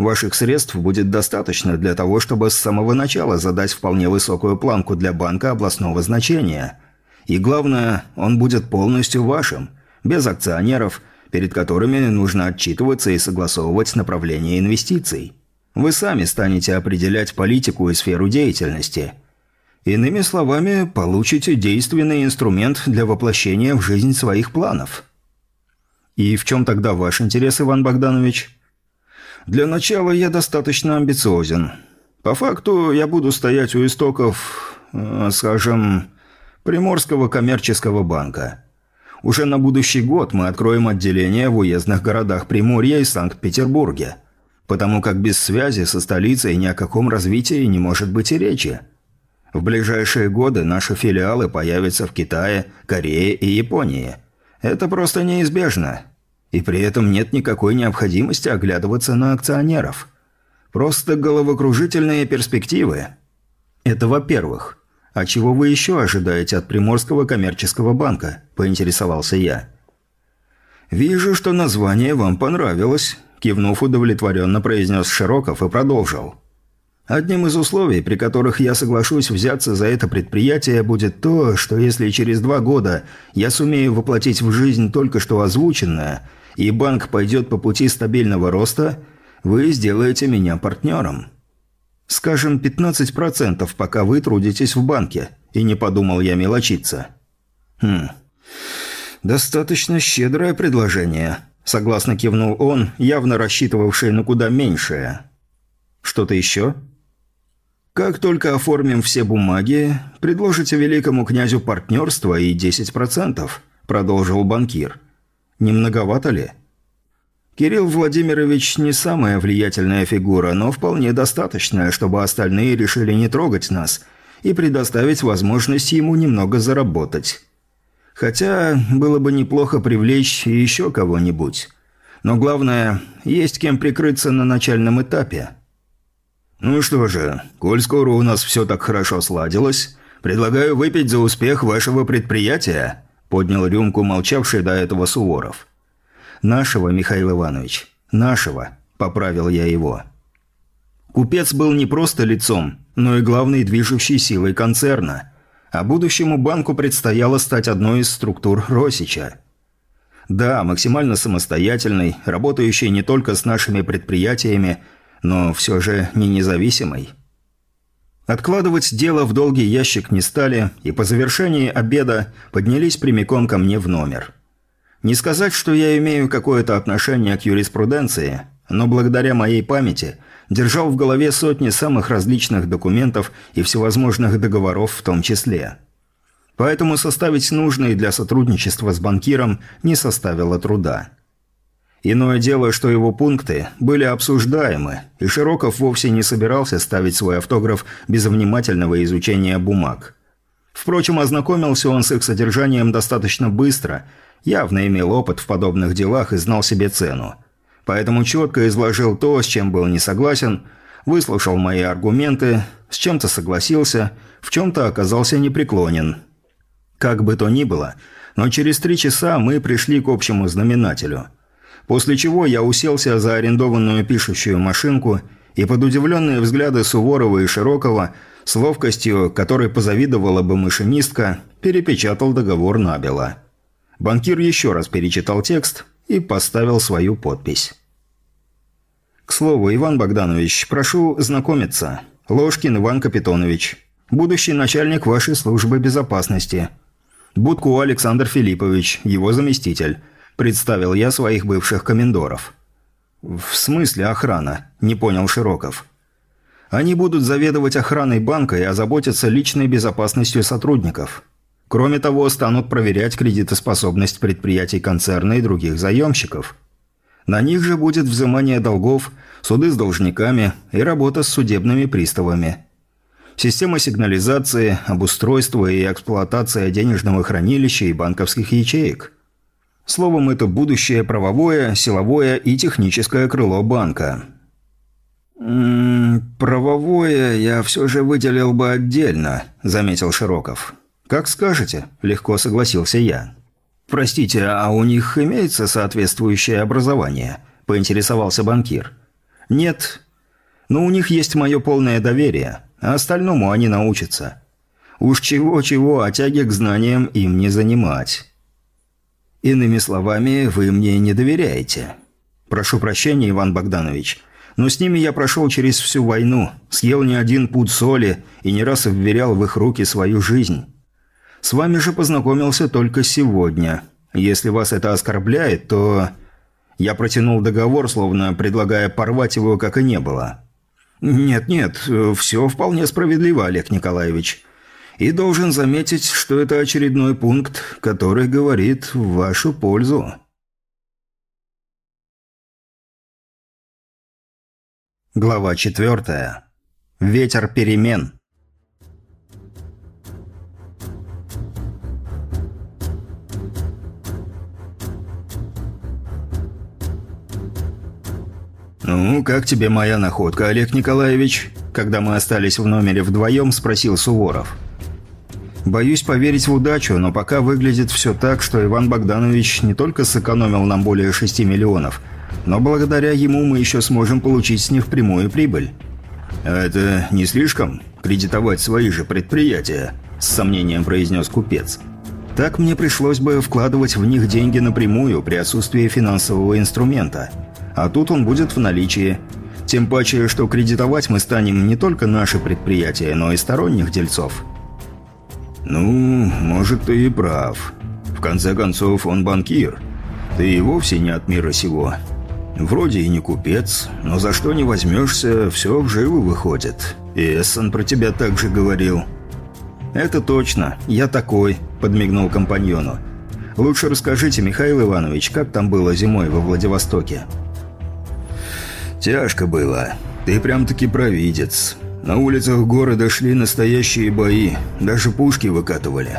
Ваших средств будет достаточно для того, чтобы с самого начала задать вполне высокую планку для банка областного значения. И главное, он будет полностью вашим, без акционеров, перед которыми нужно отчитываться и согласовывать направление инвестиций. Вы сами станете определять политику и сферу деятельности. Иными словами, получите действенный инструмент для воплощения в жизнь своих планов. И в чем тогда ваш интерес, Иван Богданович? Для начала я достаточно амбициозен. По факту я буду стоять у истоков, скажем, Приморского коммерческого банка. Уже на будущий год мы откроем отделение в уездных городах Приморья и Санкт-Петербурге, потому как без связи со столицей ни о каком развитии не может быть и речи. В ближайшие годы наши филиалы появятся в Китае, Корее и Японии. Это просто неизбежно. И при этом нет никакой необходимости оглядываться на акционеров. Просто головокружительные перспективы. Это во-первых. А чего вы еще ожидаете от Приморского коммерческого банка? Поинтересовался я. Вижу, что название вам понравилось. Кивнув, удовлетворенно произнес Широков и продолжил. Одним из условий, при которых я соглашусь взяться за это предприятие, будет то, что если через 2 года я сумею воплотить в жизнь только что озвученное, и банк пойдет по пути стабильного роста, вы сделаете меня партнером. Скажем, 15%, пока вы трудитесь в банке, и не подумал я мелочиться. Достаточно щедрое предложение, согласно кивнул он, явно рассчитывавший на куда меньшее. Что-то еще? Как только оформим все бумаги, предложите великому князю партнерство и 10%, продолжил банкир. Не многовато ли? Кирилл Владимирович не самая влиятельная фигура, но вполне достаточная, чтобы остальные решили не трогать нас и предоставить возможность ему немного заработать. Хотя было бы неплохо привлечь еще кого-нибудь. Но главное, есть кем прикрыться на начальном этапе. Ну что же, коль скоро у нас все так хорошо сладилось, предлагаю выпить за успех вашего предприятия, поднял рюмку молчавший до этого Суворов. «Нашего, Михаил Иванович, нашего», – поправил я его. Купец был не просто лицом, но и главной движущей силой концерна, а будущему банку предстояло стать одной из структур Росича. Да, максимально самостоятельной, работающей не только с нашими предприятиями, но все же не независимой. Откладывать дело в долгий ящик не стали, и по завершении обеда поднялись прямиком ко мне в номер. Не сказать, что я имею какое-то отношение к юриспруденции, но благодаря моей памяти держал в голове сотни самых различных документов и всевозможных договоров в том числе. Поэтому составить нужные для сотрудничества с банкиром не составило труда. Иное дело, что его пункты были обсуждаемы, и Широков вовсе не собирался ставить свой автограф без внимательного изучения бумаг. Впрочем, ознакомился он с их содержанием достаточно быстро, явно имел опыт в подобных делах и знал себе цену. Поэтому четко изложил то, с чем был не согласен, выслушал мои аргументы, с чем-то согласился, в чем-то оказался непреклонен. Как бы то ни было, но через 3 часа мы пришли к общему знаменателю. После чего я уселся за арендованную пишущую машинку и под удивленные взгляды Суворова и Широкова с ловкостью, которой позавидовала бы машинистка, перепечатал договор набело. Банкир еще раз перечитал текст и поставил свою подпись. К слову, Иван Богданович, прошу знакомиться. Ложкин Иван Капитонович, будущий начальник вашей службы безопасности. Будку Александр Филиппович, его заместитель. Представил я своих бывших комендоров. В смысле охрана? Не понял Широков. Они будут заведовать охраной банка и озаботиться личной безопасностью сотрудников. Кроме того, станут проверять кредитоспособность предприятий концерна и других заемщиков. На них же будет взимание долгов, суды с должниками и работа с судебными приставами. Система сигнализации, обустройство и эксплуатация денежного хранилища и банковских ячеек. Словом, это будущее правовое, силовое и техническое крыло банка. «Правовое я все же выделил бы отдельно», – заметил Широков. «Как скажете», – легко согласился я. «Простите, а у них имеется соответствующее образование?» – поинтересовался банкир. Нет. Но у них есть мое полное доверие, а остальному они научатся. Уж чего-чего, а тяги к знаниям им не занимать. Иными словами, вы мне не доверяете. Прошу прощения, Иван Богданович, но с ними я прошел через всю войну, съел не один пуд соли и не раз вверял в их руки свою жизнь. С вами же познакомился только сегодня. Если вас это оскорбляет, то... Я протянул договор, словно предлагая порвать его, как и не было. Нет, все вполне справедливо, Олег Николаевич. И должен заметить, что это очередной пункт, который говорит в вашу пользу. Глава 4. Ветер перемен. «Ну, как тебе моя находка, Олег Николаевич?» Когда мы остались в номере вдвоем, спросил Суворов. «Боюсь поверить в удачу, но пока выглядит все так, что Иван Богданович не только сэкономил нам более 6 миллионов, но благодаря ему мы еще сможем получить с них прямую прибыль». «А это не слишком? Кредитовать свои же предприятия?» – с сомнением произнес купец. «Так мне пришлось бы вкладывать в них деньги напрямую при отсутствии финансового инструмента. А тут он будет в наличии. Тем паче, что кредитовать мы станем не только наши предприятия, но и сторонних дельцов». «Ну, может, ты и прав. В конце концов, он банкир. Ты и вовсе не от мира сего. Вроде и не купец, но за что не возьмешься, все вживу выходит. И Эссон про тебя так же говорил». «Это точно. Я такой», – подмигнул компаньону. «Лучше расскажите, Михаил Иванович, как там было зимой во Владивостоке?» «Тяжко было. Ты прям-таки провидец. На улицах города шли настоящие бои. Даже пушки выкатывали».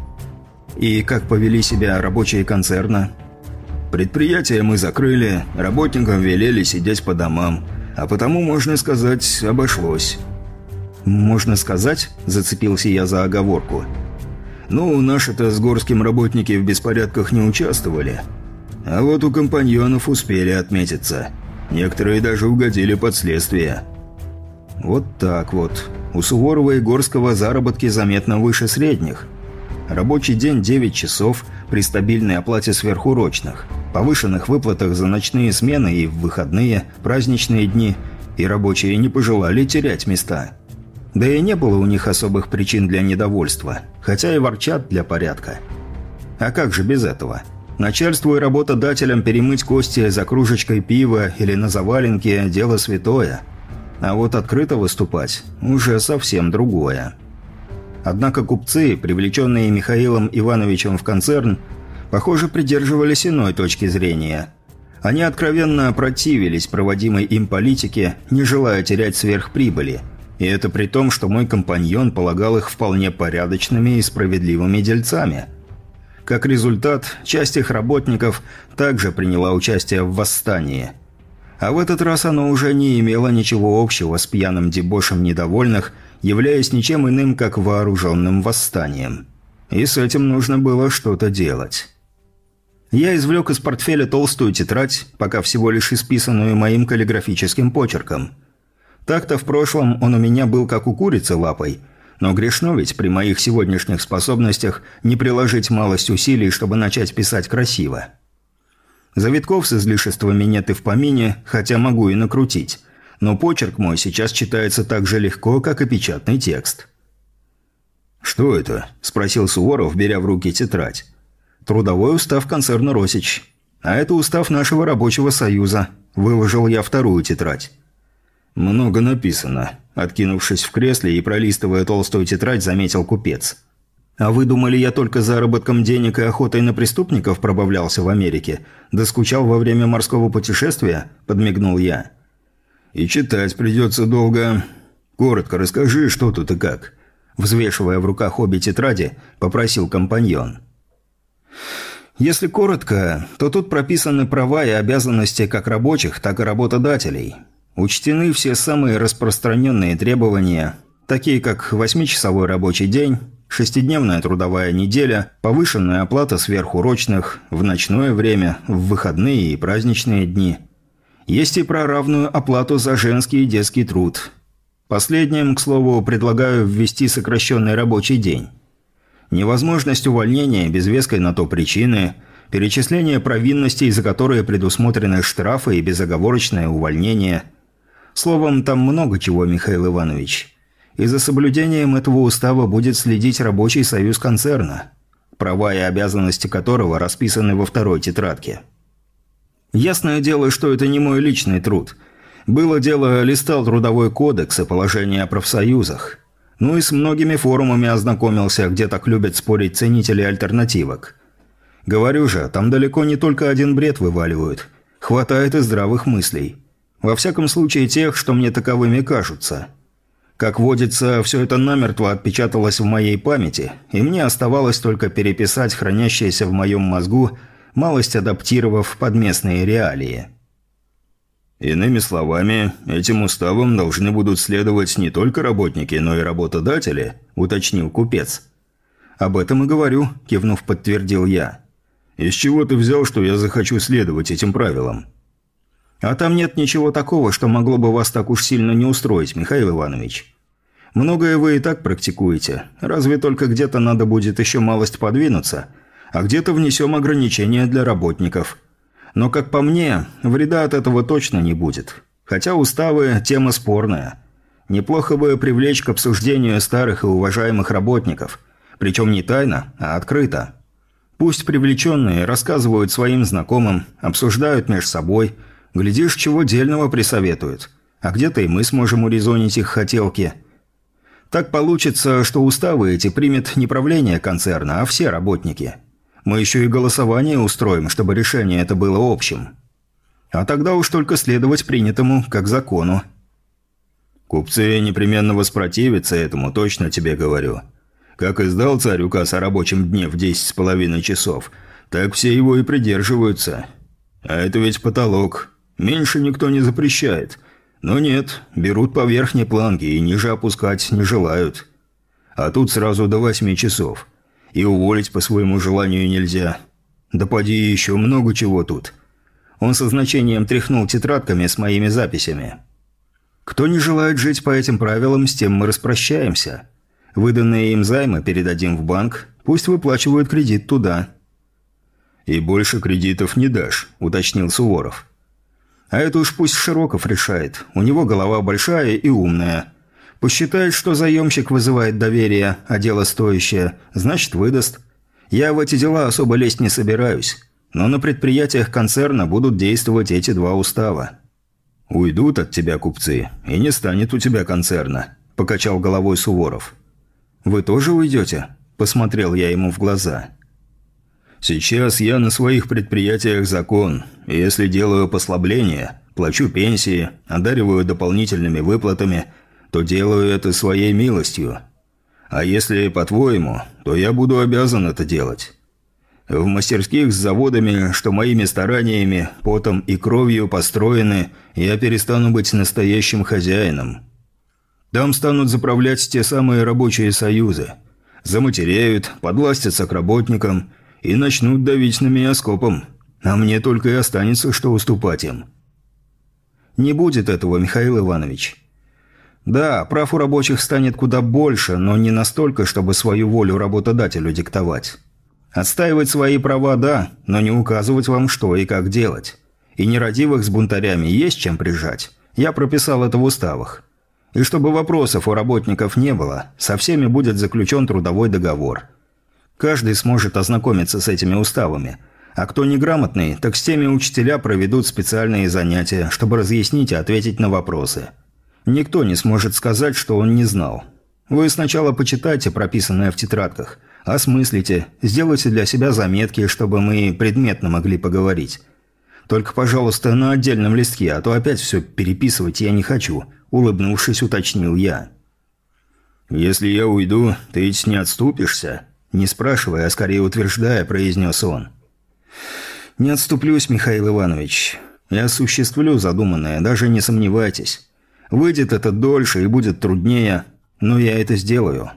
«И как повели себя рабочие концерна?» «Предприятие мы закрыли, работникам велели сидеть по домам. А потому, можно сказать, обошлось». «Можно сказать?» – зацепился я за оговорку. «Ну, наши-то с Горским работники в беспорядках не участвовали. А вот у компаньонов успели отметиться. Некоторые даже угодили под следствие». «Вот так вот. У Суворова и Горского заработки заметно выше средних. Рабочий день 9 часов при стабильной оплате сверхурочных, повышенных выплатах за ночные смены и в выходные, праздничные дни, и рабочие не пожелали терять места. Да и не было у них особых причин для недовольства, хотя и ворчат для порядка. А как же без этого? Начальству и работодателям перемыть кости за кружечкой пива или на заваленке – дело святое. А вот открыто выступать – уже совсем другое. Однако купцы, привлеченные Михаилом Ивановичем в концерн, похоже, придерживались иной точки зрения. Они откровенно противились проводимой им политике, не желая терять сверхприбыли. И это при том, что мой компаньон полагал их вполне порядочными и справедливыми дельцами. Как результат, часть их работников также приняла участие в восстании. А в этот раз оно уже не имело ничего общего с пьяным дебошем недовольных, являясь ничем иным, как вооруженным восстанием. И с этим нужно было что-то делать. Я извлек из портфеля толстую тетрадь, пока всего лишь исписанную моим каллиграфическим почерком. Так-то в прошлом он у меня был как у курицы лапой, но грешно ведь при моих сегодняшних способностях не приложить малость усилий, чтобы начать писать красиво. Завитков с излишествами нет и в помине, хотя могу и накрутить. Но почерк мой сейчас читается так же легко, как и печатный текст. «Что это?» – спросил Суворов, беря в руки тетрадь. «Трудовой устав концерна «Росич». А это устав нашего рабочего союза. Выложил я вторую тетрадь». «Много написано», – откинувшись в кресле и пролистывая толстую тетрадь, заметил купец. «А вы думали, я только заработком денег и охотой на преступников пробавлялся в Америке? Да скучал во время морского путешествия?» – подмигнул я. «И читать придется долго. Коротко расскажи, что тут и как», – взвешивая в руках обе тетради, попросил компаньон. «Если коротко, то тут прописаны права и обязанности как рабочих, так и работодателей. Учтены все самые распространенные требования, такие как 8-часовой рабочий день, 6-дневная трудовая неделя, повышенная оплата сверхурочных, в ночное время, в выходные и праздничные дни. Есть и про равную оплату за женский и детский труд. Последним, к слову, предлагаю ввести сокращенный рабочий день. Невозможность увольнения без веской на то причины, перечисление провинностей, за которые предусмотрены штрафы и безоговорочное увольнение. Словом, там много чего, Михаил Иванович. И за соблюдением этого устава будет следить рабочий союз концерна, права и обязанности которого расписаны во второй тетрадке. Ясное дело, что это не мой личный труд. Было дело, листал трудовой кодекс и положение о профсоюзах. Ну и с многими форумами ознакомился, где так любят спорить ценители альтернативок. Говорю же, там далеко не только один бред вываливают. Хватает и здравых мыслей. Во всяком случае тех, что мне таковыми кажутся. Как водится, все это намертво отпечаталось в моей памяти, и мне оставалось только переписать хранящееся в моем мозгу, малость адаптировав под местные реалии. Иными словами, этим уставам должны будут следовать не только работники, но и работодатели, уточнил купец. «Об этом и говорю», – кивнув, подтвердил я. «Из чего ты взял, что я захочу следовать этим правилам?» «А там нет ничего такого, что могло бы вас так уж сильно не устроить, Михаил Иванович. Многое вы и так практикуете, разве только где-то надо будет еще малость подвинуться, а где-то внесем ограничения для работников. Но, как по мне, вреда от этого точно не будет. Хотя уставы – тема спорная. Неплохо бы привлечь к обсуждению старых и уважаемых работников, причем не тайно, а открыто. Пусть привлеченные рассказывают своим знакомым, обсуждают между собой, глядишь, чего дельного присоветуют, а где-то и мы сможем урезонить их хотелки. Так получится, что уставы эти примет не правление концерна, а все работники. Мы еще и голосование устроим, чтобы решение это было общим. А тогда уж только следовать принятому, как закону». «Купцы непременно воспротивятся этому, точно тебе говорю. Как издал царь указ о рабочем дне в 10,5 часов, так все его и придерживаются. А это ведь потолок. Меньше никто не запрещает. Но нет, берут по верхней планке и ниже опускать не желают. А тут сразу до 8 часов. И уволить по своему желанию нельзя. Да поди еще много чего тут». Он со значением тряхнул тетрадками с моими записями. «Кто не желает жить по этим правилам, с тем мы распрощаемся. Выданные им займы передадим в банк, пусть выплачивают кредит туда». «И больше кредитов не дашь», – уточнил Суворов. «А это уж пусть Широков решает. У него голова большая и умная. Посчитает, что заемщик вызывает доверие, а дело стоящее, значит выдаст. Я в эти дела особо лезть не собираюсь. Но на предприятиях концерна будут действовать эти два устава». «Уйдут от тебя купцы, и не станет у тебя концерна», – покачал головой Суворов. «Вы тоже уйдете?» – посмотрел я ему в глаза. «Сейчас я на своих предприятиях закон, и если делаю послабления, плачу пенсии, одариваю дополнительными выплатами, то делаю это своей милостью. А если по-твоему, то я буду обязан это делать. В мастерских с заводами, что моими стараниями, потом и кровью построены, я перестану быть настоящим хозяином. Там станут заправлять те самые рабочие союзы. Заматереют, подластятся к работникам и начнут давить на меня скопом. А мне только и останется, что уступать им». «Не будет этого, Михаил Иванович. Да, прав у рабочих станет куда больше, но не настолько, чтобы свою волю работодателю диктовать. Отстаивать свои права – да, но не указывать вам, что и как делать. И нерадивых с бунтарями есть чем прижать. Я прописал это в уставах. И чтобы вопросов у работников не было, со всеми будет заключен трудовой договор. Каждый сможет ознакомиться с этими уставами. А кто неграмотный, так с теми учителя проведут специальные занятия, чтобы разъяснить и ответить на вопросы. Никто не сможет сказать, что он не знал. Вы сначала почитайте прописанное в тетрадках, осмыслите, сделайте для себя заметки, чтобы мы предметно могли поговорить. Только, пожалуйста, на отдельном листке, а то опять все переписывать я не хочу», – улыбнувшись, уточнил я. «Если я уйду, ты ведь не отступишься?» – не спрашивая, а скорее утверждая, произнес он. «Не отступлюсь, Михаил Иванович. Я осуществлю задуманное, даже не сомневайтесь. Выйдет это дольше и будет труднее, но я это сделаю».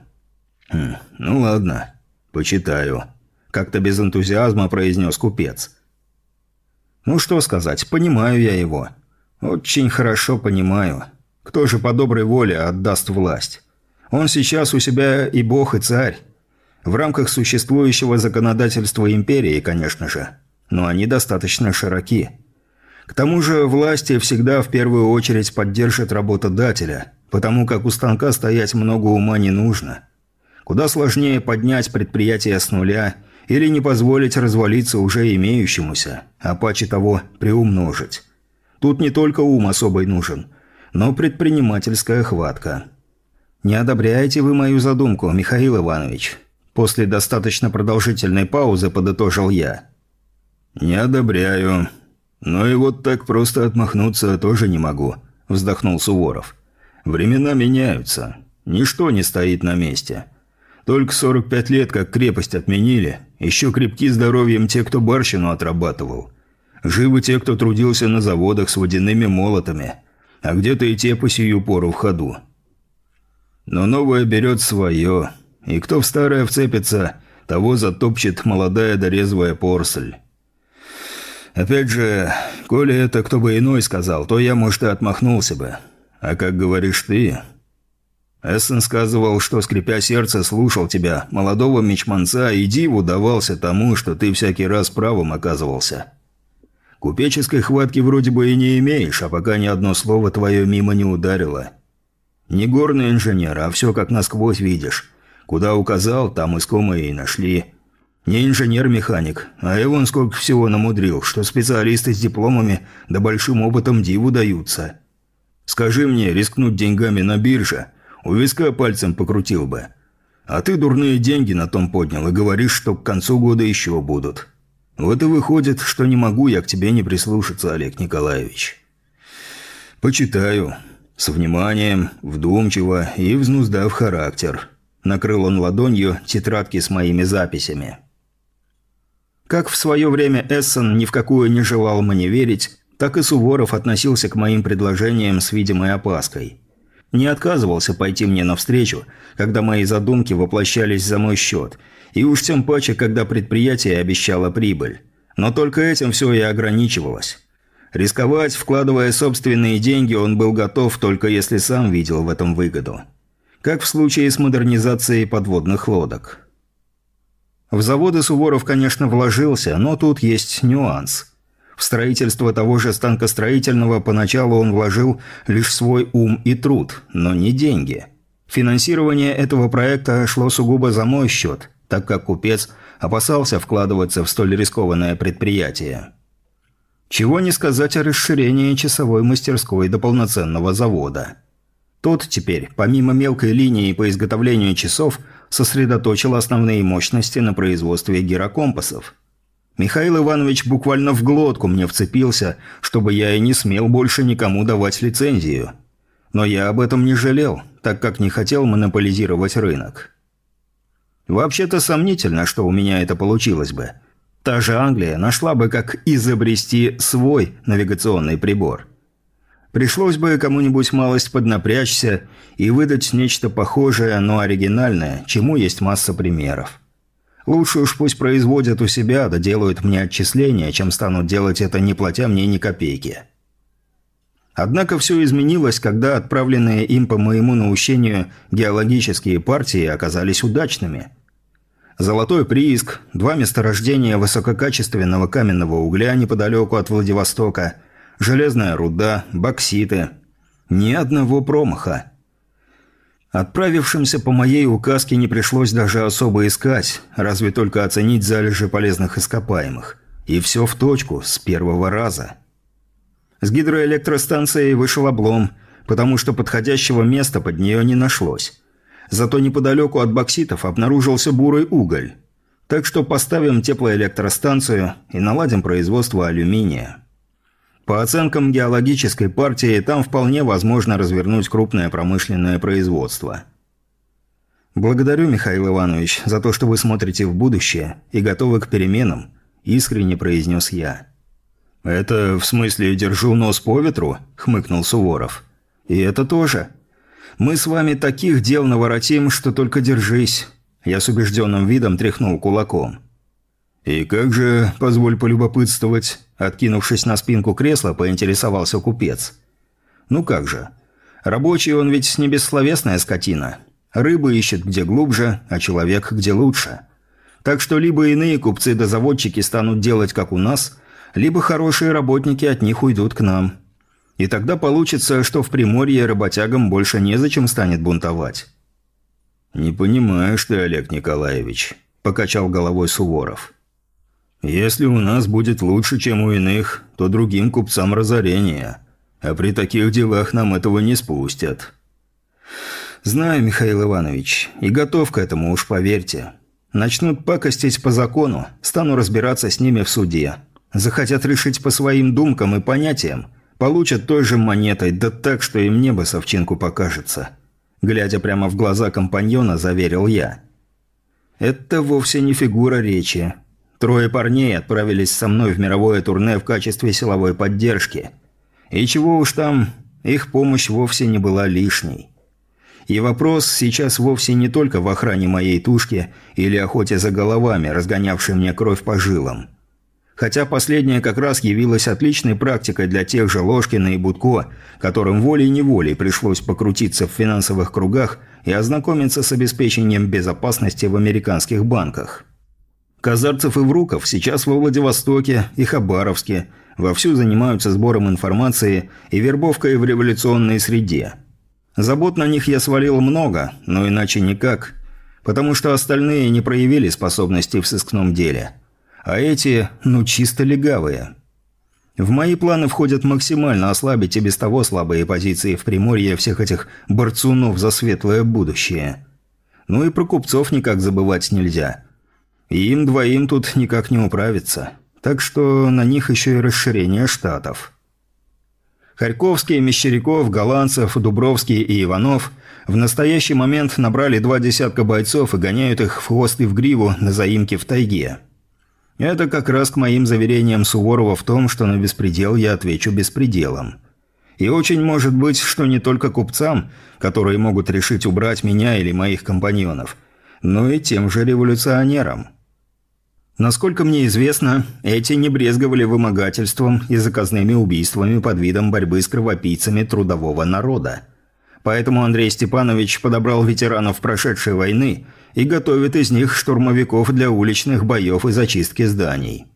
«Ну ладно, почитаю», – как-то без энтузиазма произнес купец. Ну что сказать, понимаю я его. «Очень хорошо понимаю. Кто же по доброй воле отдаст власть? Он сейчас у себя и бог, и царь. В рамках существующего законодательства империи, конечно же. Но они достаточно широки. К тому же власти всегда в первую очередь поддержат работодателя, потому как у станка стоять много ума не нужно. Куда сложнее поднять предприятие с нуля или не позволить развалиться уже имеющемуся, а паче того приумножить. Тут не только ум особый нужен, но предпринимательская хватка. Не одобряете вы мою задумку, Михаил Иванович? После достаточно продолжительной паузы подытожил я. «Не одобряю. Но и вот так просто отмахнуться тоже не могу», – вздохнул Суворов. «Времена меняются. Ничто не стоит на месте. Только 45 лет, как крепость отменили, еще крепки здоровьем те, кто барщину отрабатывал. Живы те, кто трудился на заводах с водяными молотами, а где-то и те по сию пору в ходу. Но новое берет свое, и кто в старое вцепится, того затопчет молодая да резвая порсель. Опять же, коли это кто бы иной сказал, то я, может, и отмахнулся бы. А как говоришь ты... Эссен сказывал, что, скрипя сердце, слушал тебя, молодого мичманца, и диву давался тому, что ты всякий раз правым оказывался. Купеческой хватки вроде бы и не имеешь, а пока ни одно слово твое мимо не ударило. Не горный инженер, а все как насквозь видишь. Куда указал, там искомые и нашли. Не инженер-механик, а и вон сколько всего намудрил, что специалисты с дипломами да большим опытом диву даются. Скажи мне, рискнуть деньгами на бирже, у виска пальцем покрутил бы. А ты дурные деньги на том поднял и говоришь, что к концу года еще будут. Вот и выходит, что не могу я к тебе не прислушаться, Олег Николаевич. Почитаю. С вниманием, вдумчиво и взнуздав характер. Накрыл он ладонью тетрадки с моими записями. Как в свое время Эссен ни в какую не желал мне верить, так и Суворов относился к моим предложениям с видимой опаской. Не отказывался пойти мне навстречу, когда мои задумки воплощались за мой счет, и уж тем паче, когда предприятие обещало прибыль. Но только этим все и ограничивалось. Рисковать, вкладывая собственные деньги, он был готов, только если сам видел в этом выгоду. Как в случае с модернизацией подводных лодок. В заводы Суворов, конечно, вложился, но тут есть нюанс. В строительство того же станкостроительного поначалу он вложил лишь свой ум и труд, но не деньги. Финансирование этого проекта шло сугубо за мой счет, так как купец опасался вкладываться в столь рискованное предприятие. Чего не сказать о расширении часовой мастерской до полноценного завода. Тот теперь, помимо мелкой линии по изготовлению часов, сосредоточил основные мощности на производстве гирокомпасов. Михаил Иванович буквально в глотку мне вцепился, чтобы я и не смел больше никому давать лицензию. Но я об этом не жалел, так как не хотел монополизировать рынок. Вообще-то сомнительно, что у меня это получилось бы. Та же Англия нашла бы, как изобрести свой навигационный прибор. Пришлось бы кому-нибудь малость поднапрячься и выдать нечто похожее, но оригинальное, чему есть масса примеров. Лучше уж пусть производят у себя, да делают мне отчисления, чем станут делать это, не платя мне ни копейки. Однако все изменилось, когда отправленные им по моему наущению геологические партии оказались удачными. Золотой прииск, 2 месторождения высококачественного каменного угля неподалеку от Владивостока, железная руда, бокситы. Ни одного промаха. Отправившимся по моей указке не пришлось даже особо искать, разве только оценить залежи полезных ископаемых. И все в точку, с первого раза. С гидроэлектростанцией вышел облом, потому что подходящего места под нее не нашлось. Зато неподалеку от бокситов обнаружился бурый уголь. Так что поставим теплоэлектростанцию и наладим производство алюминия. По оценкам геологической партии, там вполне возможно развернуть крупное промышленное производство. «Благодарю, Михаил Иванович, за то, что вы смотрите в будущее и готовы к переменам», – искренне произнес я. «Это в смысле держу нос по ветру?» – хмыкнул Суворов. «И это тоже. Мы с вами таких дел наворотим, что только держись». Я с убежденным видом тряхнул кулаком. «И как же, позволь полюбопытствовать?» Откинувшись на спинку кресла, поинтересовался купец. «Ну как же. Рабочий он ведь не бессловесная скотина. Рыбу ищет где глубже, а человек где лучше. Так что либо иные купцы да заводчики станут делать как у нас, либо хорошие работники от них уйдут к нам. И тогда получится, что в Приморье работягам больше незачем станет бунтовать». «Не понимаешь ты, Олег Николаевич», – покачал головой Суворов. «Если у нас будет лучше, чем у иных, то другим купцам разорение. А при таких делах нам этого не спустят». «Знаю, Михаил Иванович, и готов к этому, уж поверьте. Начнут пакостить по закону, стану разбираться с ними в суде. Захотят решить по своим думкам и понятиям, получат той же монетой, да так, что им небо с овчинку покажется». Глядя прямо в глаза компаньона, заверил я. «Это вовсе не фигура речи. 3 парней отправились со мной в мировое турне в качестве силовой поддержки. И чего уж там, их помощь вовсе не была лишней. И вопрос сейчас вовсе не только в охране моей тушки или охоте за головами, разгонявшей мне кровь по жилам. Хотя последняя как раз явилась отличной практикой для тех же Ложкина и Будко, которым волей-неволей пришлось покрутиться в финансовых кругах и ознакомиться с обеспечением безопасности в американских банках. Казарцев и Вруков сейчас во Владивостоке и Хабаровске вовсю занимаются сбором информации и вербовкой в революционной среде. Забот на них я свалил много, но иначе никак, потому что остальные не проявили способностей в сыскном деле. А эти, чисто легавые. В мои планы входят максимально ослабить и без того слабые позиции в Приморье всех этих борцунов за светлое будущее. Ну и про купцов никак забывать нельзя. И им двоим тут никак не управиться. Так что на них еще и расширение штатов. Харьковский, Мещеряков, Голландцев, Дубровский и Иванов в настоящий момент набрали 20 бойцов и гоняют их в хвост и в гриву на заимке в тайге. Это как раз к моим заверениям Суворова в том, что на беспредел я отвечу беспределом. И очень может быть, что не только купцам, которые могут решить убрать меня или моих компаньонов, но и тем же революционерам. Насколько мне известно, эти не брезговали вымогательством и заказными убийствами под видом борьбы с кровопийцами трудового народа. Поэтому Андрей Степанович подобрал ветеранов прошедшей войны и готовит из них штурмовиков для уличных боев и зачистки зданий.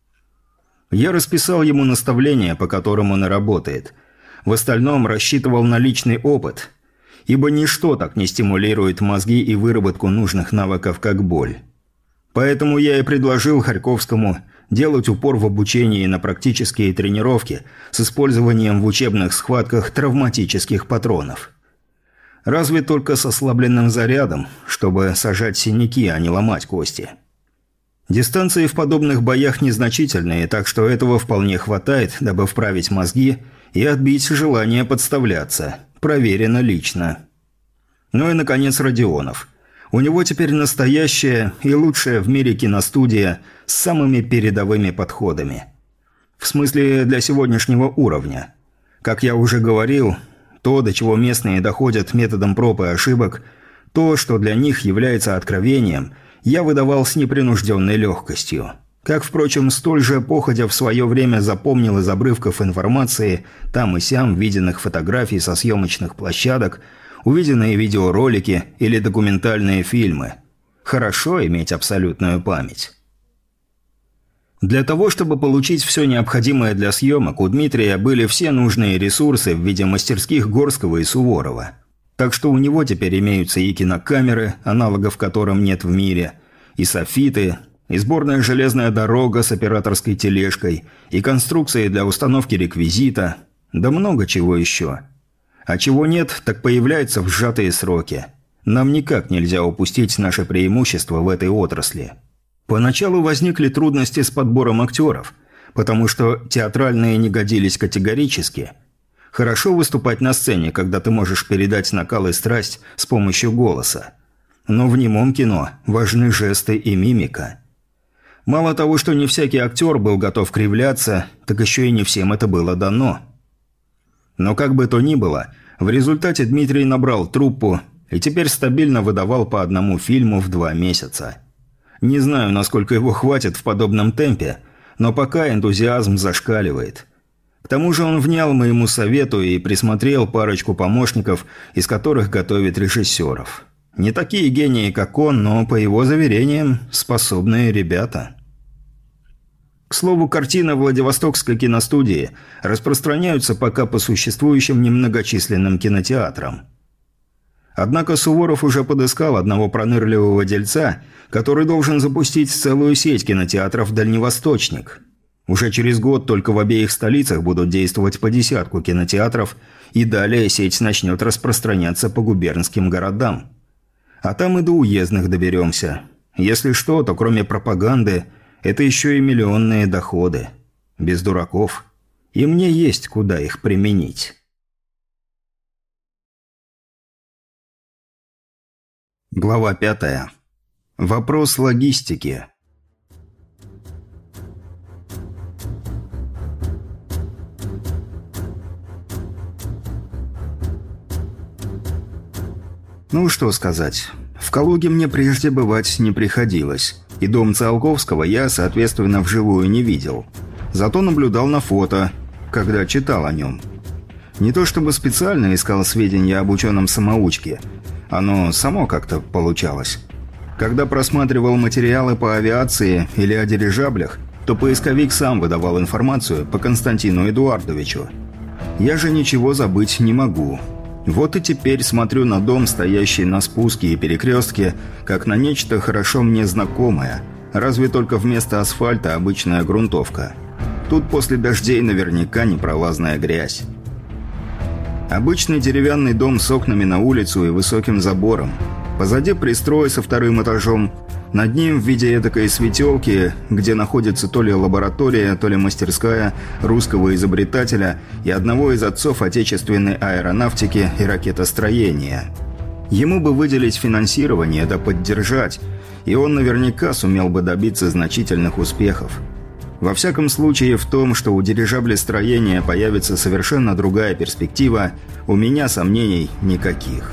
Я расписал ему наставления, по которым он и работает. В остальном рассчитывал на личный опыт, ибо ничто так не стимулирует мозги и выработку нужных навыков, как боль. Поэтому я и предложил Харьковскому делать упор в обучении на практические тренировки с использованием в учебных схватках травматических патронов. Разве только с ослабленным зарядом, чтобы сажать синяки, а не ломать кости. Дистанции в подобных боях незначительные, так что этого вполне хватает, дабы вправить мозги и отбить желание подставляться. Проверено лично. Ну и, наконец, Родионов. У него теперь настоящая и лучшая в мире киностудия с самыми передовыми подходами. В смысле, для сегодняшнего уровня. Как я уже говорил, то, до чего местные доходят методом проб и ошибок, то, что для них является откровением, я выдавал с непринужденной легкостью. Как, впрочем, столь же походя в свое время запомнил из обрывков информации, там и сям виденных фотографий со съемочных площадок, увиденные видеоролики или документальные фильмы. Хорошо иметь абсолютную память. Для того, чтобы получить все необходимое для съемок, у Дмитрия были все нужные ресурсы в виде мастерских Горского и Суворова. Так что у него теперь имеются и кинокамеры, аналогов которым нет в мире, и софиты, и сборная железная дорога с операторской тележкой, и конструкции для установки реквизита, да много чего еще. А чего нет, так появляется в сжатые сроки. Нам никак нельзя упустить наше преимущество в этой отрасли. Поначалу возникли трудности с подбором актеров, потому что театральные не годились категорически. Хорошо выступать на сцене, когда ты можешь передать накал и страсть с помощью голоса. Но в немом кино важны жесты и мимика. Мало того, что не всякий актер был готов кривляться, так еще и не всем это было дано. Но как бы то ни было, в результате Дмитрий набрал труппу и теперь стабильно выдавал по одному фильму в 2 месяца. Не знаю, насколько его хватит в подобном темпе, Но пока энтузиазм зашкаливает. К тому же он внял моему совету и присмотрел парочку помощников, из которых готовит режиссеров. Не такие гении, как он, но, по его заверениям, способные ребята. К слову, картины Владивостокской киностудии распространяются пока по существующим немногочисленным кинотеатрам. Однако Суворов уже подыскал одного пронырливого дельца, который должен запустить целую сеть кинотеатров «Дальневосточник». Уже через год только в обеих столицах будут действовать по 10 кинотеатров, и далее сеть начнет распространяться по губернским городам. А там и до уездных доберемся. Если что, то кроме пропаганды, это еще и миллионные доходы. Без дураков. И мне есть куда их применить. Глава 5. Вопрос логистики. Ну, что сказать. В Калуге мне прежде бывать не приходилось. И дом Циолковского я, соответственно, вживую не видел. Зато наблюдал на фото, когда читал о нем. Не то чтобы специально искал сведения об ученом-самоучке. Оно само как-то получалось. Когда просматривал материалы по авиации или о дирижаблях, то поисковик сам выдавал информацию по Константину Эдуардовичу. Я же ничего забыть не могу. Вот и теперь смотрю на дом, стоящий на спуске и перекрестке, как на нечто хорошо мне знакомое, разве только вместо асфальта обычная грунтовка. Тут после дождей наверняка непролазная грязь. Обычный деревянный дом с окнами на улицу и высоким забором. Позади пристрой со вторым этажом. Над ним в виде эдакой светелки, где находится то ли лаборатория, то ли мастерская русского изобретателя и одного из отцов отечественной аэронавтики и ракетостроения. Ему бы выделить финансирование, да поддержать, и он наверняка сумел бы добиться значительных успехов. Во всяком случае, в том, что у дирижаблестроения появится совершенно другая перспектива, у меня сомнений никаких.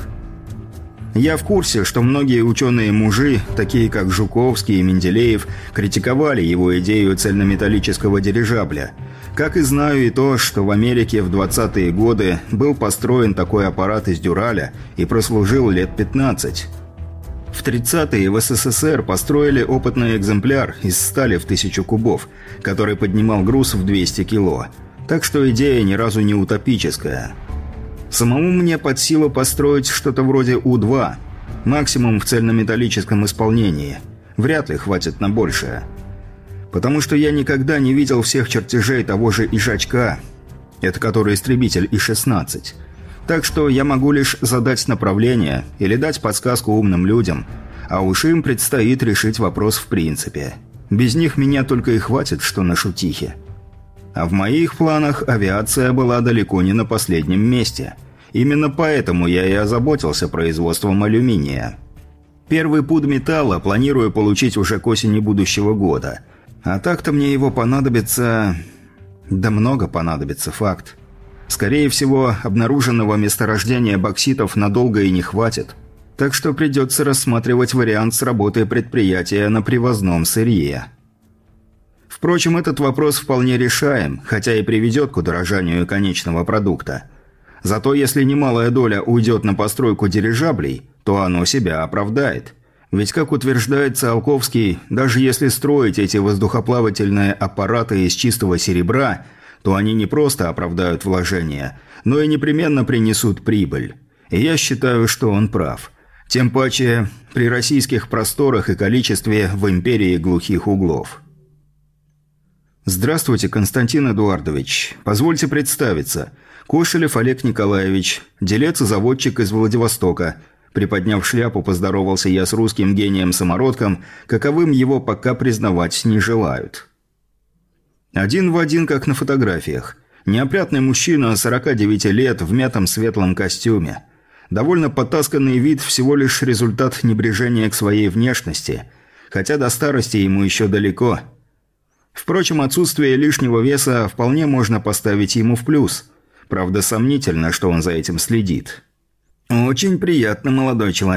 Я в курсе, что многие ученые-мужи, такие как Жуковский и Менделеев, критиковали его идею цельнометаллического дирижабля. Как и знаю и то, что в Америке в 20-е годы был построен такой аппарат из дюраля и прослужил лет 15. В 30-е в СССР построили опытный экземпляр из стали в 1000 кубов, который поднимал груз в 200 кило. Так что идея ни разу не утопическая. Самому мне под силу построить что-то вроде У-2. Максимум в цельнометаллическом исполнении. Вряд ли хватит на большее. Потому что я никогда не видел всех чертежей того же Ишачка. Это который истребитель И-16. Так что я могу лишь задать направление или дать подсказку умным людям, а уж им предстоит решить вопрос в принципе. Без них меня только и хватит, что на шутихе. А в моих планах авиация была далеко не на последнем месте. Именно поэтому я и озаботился производством алюминия. Первый пуд металла планирую получить уже к осени будущего года. А так-то мне его понадобится... Да много понадобится, факт. Скорее всего, обнаруженного месторождения бокситов надолго и не хватит. Так что придется рассматривать вариант с работой предприятия на привозном сырье. Впрочем, этот вопрос вполне решаем, хотя и приведет к удорожанию конечного продукта. Зато если немалая доля уйдет на постройку дирижаблей, то оно себя оправдает. Ведь, как утверждает Циолковский, даже если строить эти воздухоплавательные аппараты из чистого серебра, то они не просто оправдают вложения, но и непременно принесут прибыль. И я считаю, что он прав. Тем паче при российских просторах и количестве в империи глухих углов. «Здравствуйте, Константин Эдуардович. Позвольте представиться. Кошелев Олег Николаевич, делец и заводчик из Владивостока». Приподняв шляпу, поздоровался я с русским гением-самородком, каковым его пока признавать не желают. Один в один, как на фотографиях. Неопрятный мужчина 49 лет в мятом светлом костюме. Довольно потасканный вид всего лишь результат небрежения к своей внешности, хотя до старости ему еще далеко. Впрочем, отсутствие лишнего веса вполне можно поставить ему в плюс. Правда, сомнительно, что он за этим следит. «Очень приятно, молодой человек.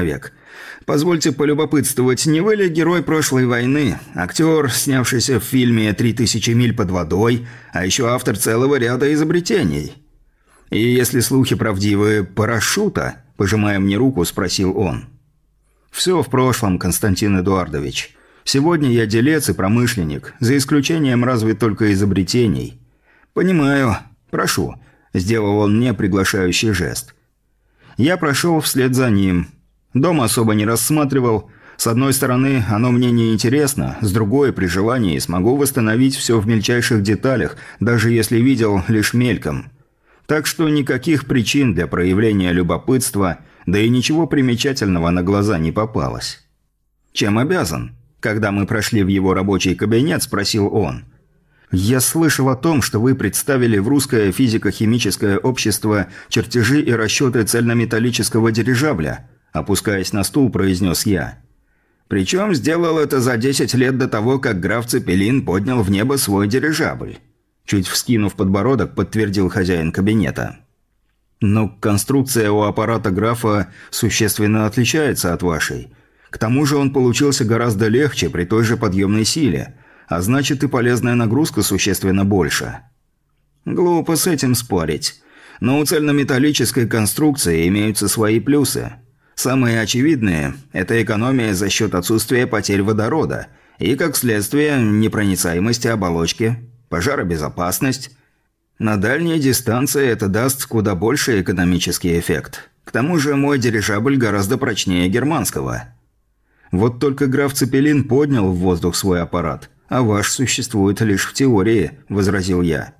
Позвольте полюбопытствовать, не вы ли герой прошлой войны, актер, снявшийся в фильме «3000 миль под водой», а еще автор целого ряда изобретений? И если слухи правдивы, парашюта?» – пожимая мне руку, спросил он. «Все в прошлом, Константин Эдуардович. Сегодня я делец и промышленник, за исключением разве только изобретений». «Понимаю. Прошу», – сделал он мне приглашающий жест. Я прошел вслед за ним. Дом особо не рассматривал. С одной стороны, оно мне не интересно, с другой, при желании, смогу восстановить все в мельчайших деталях, даже если видел лишь мельком. Так что никаких причин для проявления любопытства, да и ничего примечательного на глаза не попалось. «Чем обязан?» Когда мы прошли в его рабочий кабинет, спросил он. «Я слышал о том, что вы представили в Русское физико-химическое общество чертежи и расчеты цельнометаллического дирижабля», опускаясь на стул, произнес я. «Причем сделал это за 10 лет до того, как граф Цепелин поднял в небо свой дирижабль», чуть вскинув подбородок, подтвердил хозяин кабинета. «Но конструкция у аппарата графа существенно отличается от вашей. К тому же он получился гораздо легче при той же подъемной силе, а значит и полезная нагрузка существенно больше». «Глупо с этим спорить. Но у цельнометаллической конструкции имеются свои плюсы. Самые очевидные – это экономия за счет отсутствия потерь водорода и, как следствие, непроницаемости оболочки, пожаробезопасность. На дальней дистанции это даст куда больший экономический эффект. К тому же мой дирижабль гораздо прочнее германского». «Вот только граф Цепелин поднял в воздух свой аппарат, а ваш существует лишь в теории», – возразил я.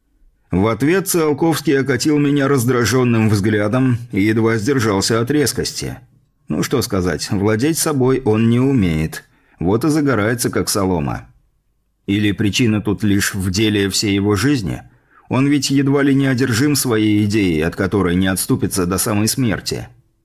В ответ Циолковский окатил меня раздраженным взглядом и едва сдержался от резкости. Ну что сказать, владеть собой он не умеет. Вот и загорается, как солома. Или причина тут лишь в деле всей его жизни? Он ведь едва ли не одержим своей идеей, от которой не отступится до самой смерти.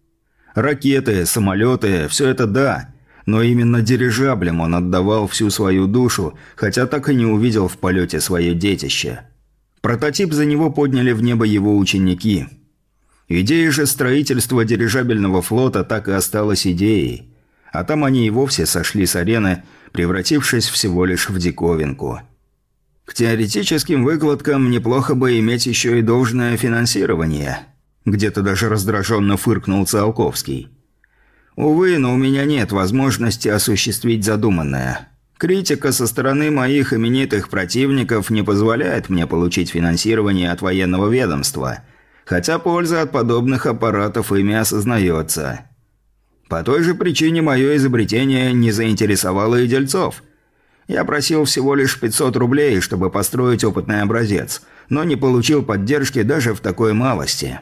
Ракеты, самолеты – все это да, но именно дирижаблям он отдавал всю свою душу, хотя так и не увидел в полете свое детище. Прототип за него подняли в небо его ученики. Идея же строительства дирижабельного флота так и осталась идеей. А там они и вовсе сошли с арены, превратившись всего лишь в диковинку. К теоретическим выкладкам неплохо бы иметь еще и должное финансирование. Где-то даже раздраженно фыркнул Циолковский. Увы, но у меня нет возможности осуществить задуманное. Критика со стороны моих именитых противников не позволяет мне получить финансирование от военного ведомства, хотя польза от подобных аппаратов ими осознается. По той же причине мое изобретение не заинтересовало и дельцов. Я просил всего лишь 500 рублей, чтобы построить опытный образец, но не получил поддержки даже в такой малости.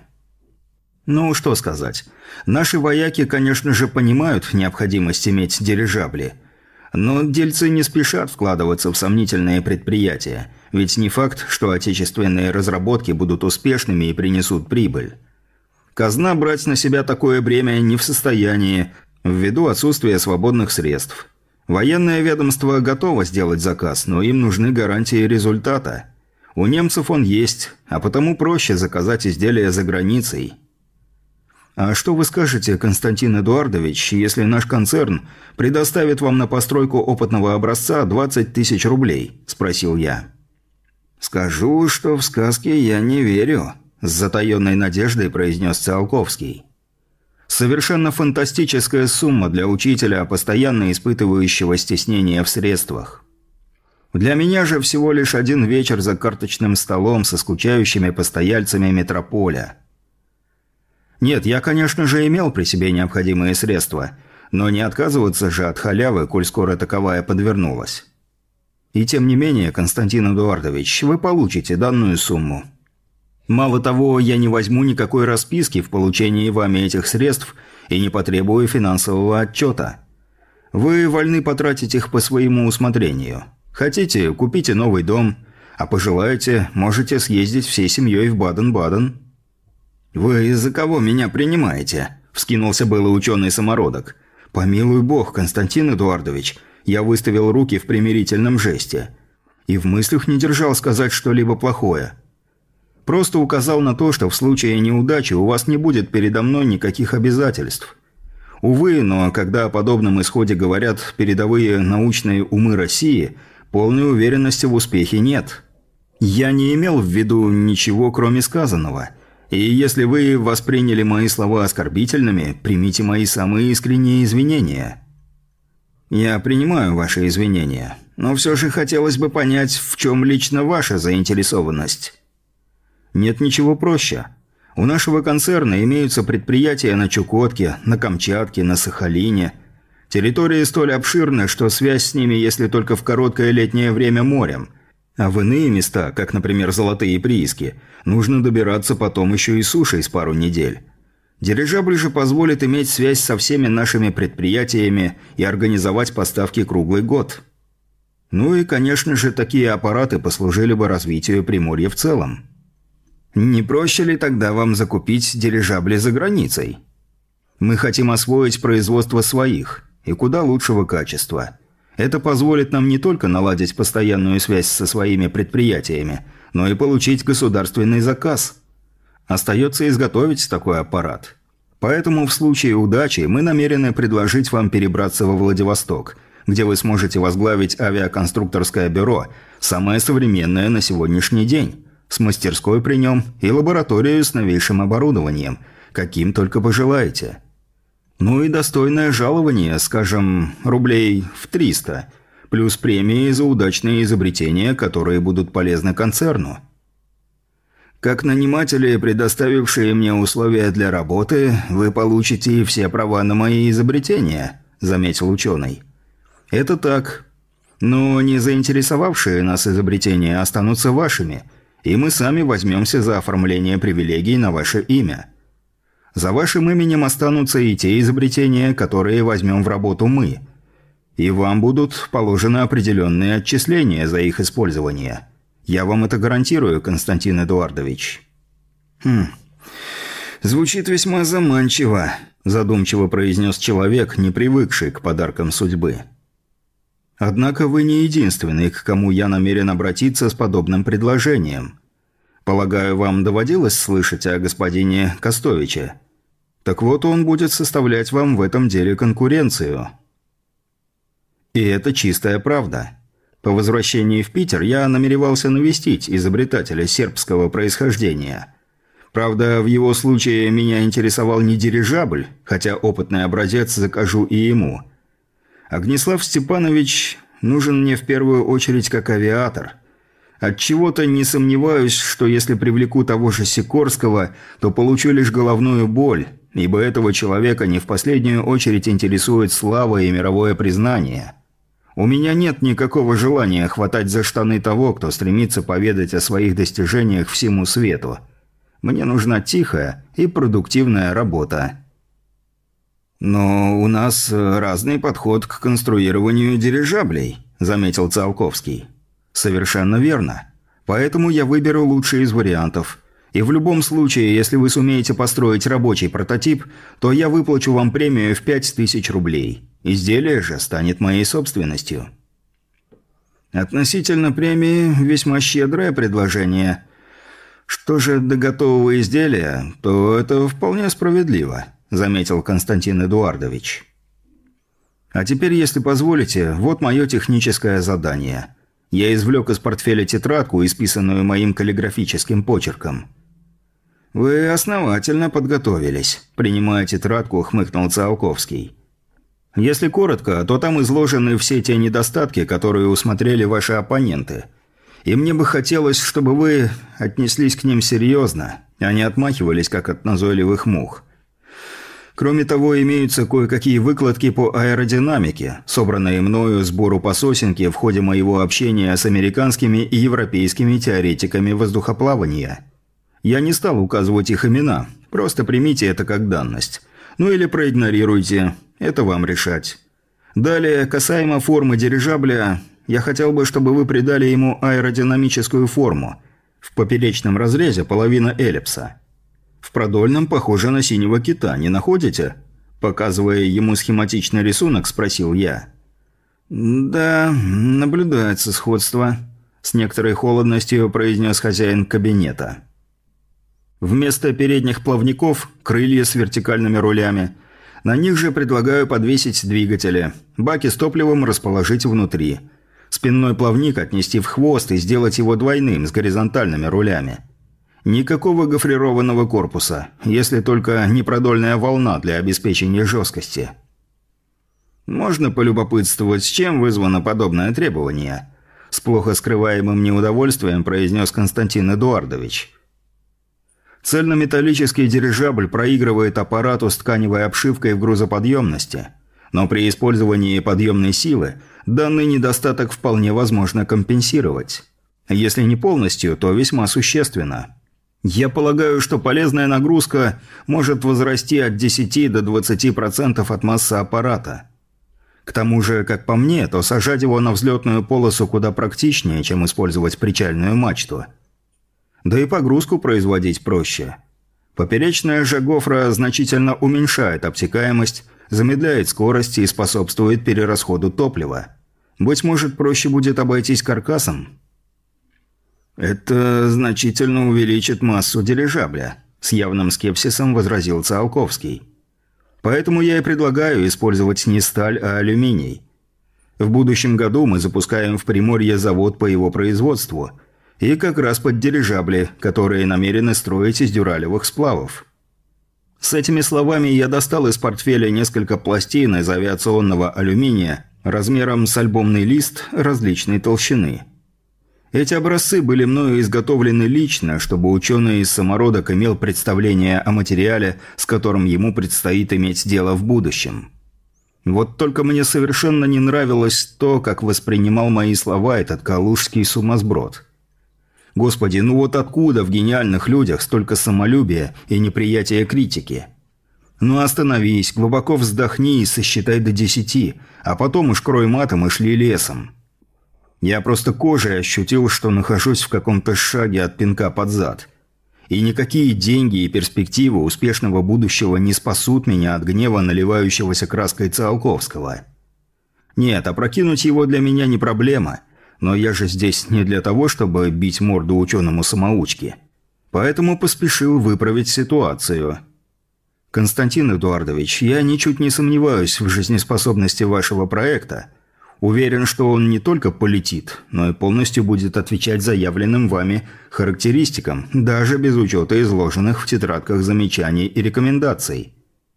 Ну, что сказать. Наши вояки, конечно же, понимают необходимость иметь дирижабли. Но дельцы не спешат вкладываться в сомнительные предприятия, ведь не факт, что отечественные разработки будут успешными и принесут прибыль. Казна брать на себя такое бремя не в состоянии, ввиду отсутствия свободных средств. Военное ведомство готово сделать заказ, но им нужны гарантии результата. У немцев он есть, а потому проще заказать изделия за границей. «А что вы скажете, Константин Эдуардович, если наш концерн предоставит вам на постройку опытного образца 20 тысяч рублей?» – спросил я. «Скажу, что в сказки я не верю», – с затаенной надеждой произнес Циолковский. «Совершенно фантастическая сумма для учителя, постоянно испытывающего стеснение в средствах. Для меня же всего лишь один вечер за карточным столом со скучающими постояльцами метрополя». Нет, я, конечно же, имел при себе необходимые средства, но не отказываться же от халявы, коль скоро таковая подвернулась. И тем не менее, Константин Эдуардович, вы получите данную сумму. Мало того, я не возьму никакой расписки в получении вами этих средств и не потребую финансового отчета. Вы вольны потратить их по своему усмотрению. Хотите – купите новый дом, а пожелаете – можете съездить всей семьей в Баден-Баден. «Вы из-за кого меня принимаете?» – вскинулся было ученый-самородок. «Помилуй бог, Константин Эдуардович», – я выставил руки в примирительном жесте. И в мыслях не держал сказать что-либо плохое. Просто указал на то, что в случае неудачи у вас не будет передо мной никаких обязательств. Увы, но когда о подобном исходе говорят передовые научные умы России, полной уверенности в успехе нет. Я не имел в виду ничего, кроме сказанного. И если вы восприняли мои слова оскорбительными, примите мои самые искренние извинения. Я принимаю ваши извинения, но все же хотелось бы понять, в чем лично ваша заинтересованность. Нет ничего проще. У нашего концерна имеются предприятия на Чукотке, на Камчатке, на Сахалине. Территории столь обширны, что связь с ними, если только в короткое летнее время, морем. А в иные места, как, например, Золотые прииски, нужно добираться потом еще и сушей с пару недель. Дирижабль же позволит иметь связь со всеми нашими предприятиями и организовать поставки круглый год. Ну и, конечно же, такие аппараты послужили бы развитию Приморья в целом. Не проще ли тогда вам закупить дирижабли за границей? Мы хотим освоить производство своих, и куда лучшего качества. Это позволит нам не только наладить постоянную связь со своими предприятиями, но и получить государственный заказ. Остается изготовить такой аппарат. Поэтому в случае удачи мы намерены предложить вам перебраться во Владивосток, где вы сможете возглавить авиаконструкторское бюро, самое современное на сегодняшний день, с мастерской при нем и лабораторией с новейшим оборудованием, каким только пожелаете. Ну и достойное жалование, скажем, рублей в 300, плюс премии за удачные изобретения, которые будут полезны концерну. Как наниматели, предоставившие мне условия для работы, вы получите и все права на мои изобретения, заметил ученый. Это так. Но не заинтересовавшие нас изобретения останутся вашими, и мы сами возьмемся за оформление привилегий на ваше имя. За вашим именем останутся и те изобретения, которые возьмем в работу мы. И вам будут положены определенные отчисления за их использование. Я вам это гарантирую, Константин Эдуардович». «Звучит весьма заманчиво», – задумчиво произнес человек, не привыкший к подаркам судьбы. «Однако вы не единственный, к кому я намерен обратиться с подобным предложением. Полагаю, вам доводилось слышать о господине Костовиче? Так вот, он будет составлять вам в этом деле конкуренцию». И это чистая правда. По возвращении в Питер я намеревался навестить изобретателя сербского происхождения. Правда, в его случае меня интересовал не дирижабль, хотя опытный образец закажу и ему. Огнеслав Степанович нужен мне в первую очередь как авиатор. Отчего-то не сомневаюсь, что если привлеку того же Сикорского, то получу лишь головную боль, ибо этого человека не в последнюю очередь интересует слава и мировое признание. У меня нет никакого желания хватать за штаны того, кто стремится поведать о своих достижениях всему свету. Мне нужна тихая и продуктивная работа. «Но у нас разный подход к конструированию дирижаблей», – заметил Циолковский. «Совершенно верно. Поэтому я выберу лучший из вариантов. И в любом случае, если вы сумеете построить рабочий прототип, то я выплачу вам премию в 5000 рублей. Изделие же станет моей собственностью». «Относительно премии весьма щедрое предложение. Что же до готового изделия, то это вполне справедливо», – заметил Константин Эдуардович. «А теперь, если позволите, вот мое техническое задание». Я извлек из портфеля тетрадку, исписанную моим каллиграфическим почерком. «Вы основательно подготовились», – принимая тетрадку, хмыкнул Циолковский. «Если коротко, то там изложены все те недостатки, которые усмотрели ваши оппоненты. И мне бы хотелось, чтобы вы отнеслись к ним серьезно, а не отмахивались, как от назойливых мух. Кроме того, имеются кое-какие выкладки по аэродинамике, собранные мною сбору по сосенке в ходе моего общения с американскими и европейскими теоретиками воздухоплавания. Я не стал указывать их имена, просто примите это как данность. Ну или проигнорируйте, это вам решать. Далее, касаемо формы дирижабля, я хотел бы, чтобы вы придали ему аэродинамическую форму. В поперечном разрезе половина эллипса. В продольном похоже на синего кита, не находите?» Показывая ему схематичный рисунок, спросил я. «Да, наблюдается сходство», – с некоторой холодностью произнес хозяин кабинета. Вместо передних плавников – крылья с вертикальными рулями. На них же предлагаю подвесить двигатели, баки с топливом расположить внутри, спинной плавник отнести в хвост и сделать его двойным, с горизонтальными рулями. Никакого гофрированного корпуса, если только непродольная волна для обеспечения жесткости. Можно полюбопытствовать, с чем вызвано подобное требование? С плохо скрываемым неудовольствием произнес Константин Эдуардович. Цельнометаллический дирижабль проигрывает аппарату с тканевой обшивкой в грузоподъемности, но при использовании подъемной силы данный недостаток вполне возможно компенсировать. Если не полностью, то весьма существенно. Я полагаю, что полезная нагрузка может возрасти от 10 до 20% от массы аппарата. К тому же, как по мне, то сажать его на взлетную полосу куда практичнее, чем использовать причальную мачту. Да и погрузку производить проще. Поперечная же гофра значительно уменьшает обтекаемость, замедляет скорость и способствует перерасходу топлива. Быть может, проще будет обойтись каркасом? «Это значительно увеличит массу дирижабля», – с явным скепсисом возразил Циолковский. «Поэтому я и предлагаю использовать не сталь, а алюминий. В будущем году мы запускаем в Приморье завод по его производству – и как раз под дирижабли, которые намерены строить из дюралевых сплавов». С этими словами я достал из портфеля несколько пластин из авиационного алюминия размером с альбомный лист различной толщины. Эти образцы были мною изготовлены лично, чтобы ученый из самородок имел представление о материале, с которым ему предстоит иметь дело в будущем. Вот только мне совершенно не нравилось то, как воспринимал мои слова этот калужский сумасброд. Господи, ну вот откуда в гениальных людях столько самолюбия и неприятия критики? Ну остановись, глубоко вздохни и сосчитай до 10, а потом уж крой матом и шли лесом. Я просто кожей ощутил, что нахожусь в каком-то шаге от пинка под зад. И никакие деньги и перспективы успешного будущего не спасут меня от гнева наливающегося краской Циолковского. Нет, опрокинуть его для меня не проблема. Но я же здесь не для того, чтобы бить морду ученому-самоучке. Поэтому поспешил выправить ситуацию. Константин Эдуардович, я ничуть не сомневаюсь в жизнеспособности вашего проекта. Уверен, что он не только полетит, но и полностью будет отвечать заявленным вами характеристикам, даже без учета изложенных в тетрадках замечаний и рекомендаций.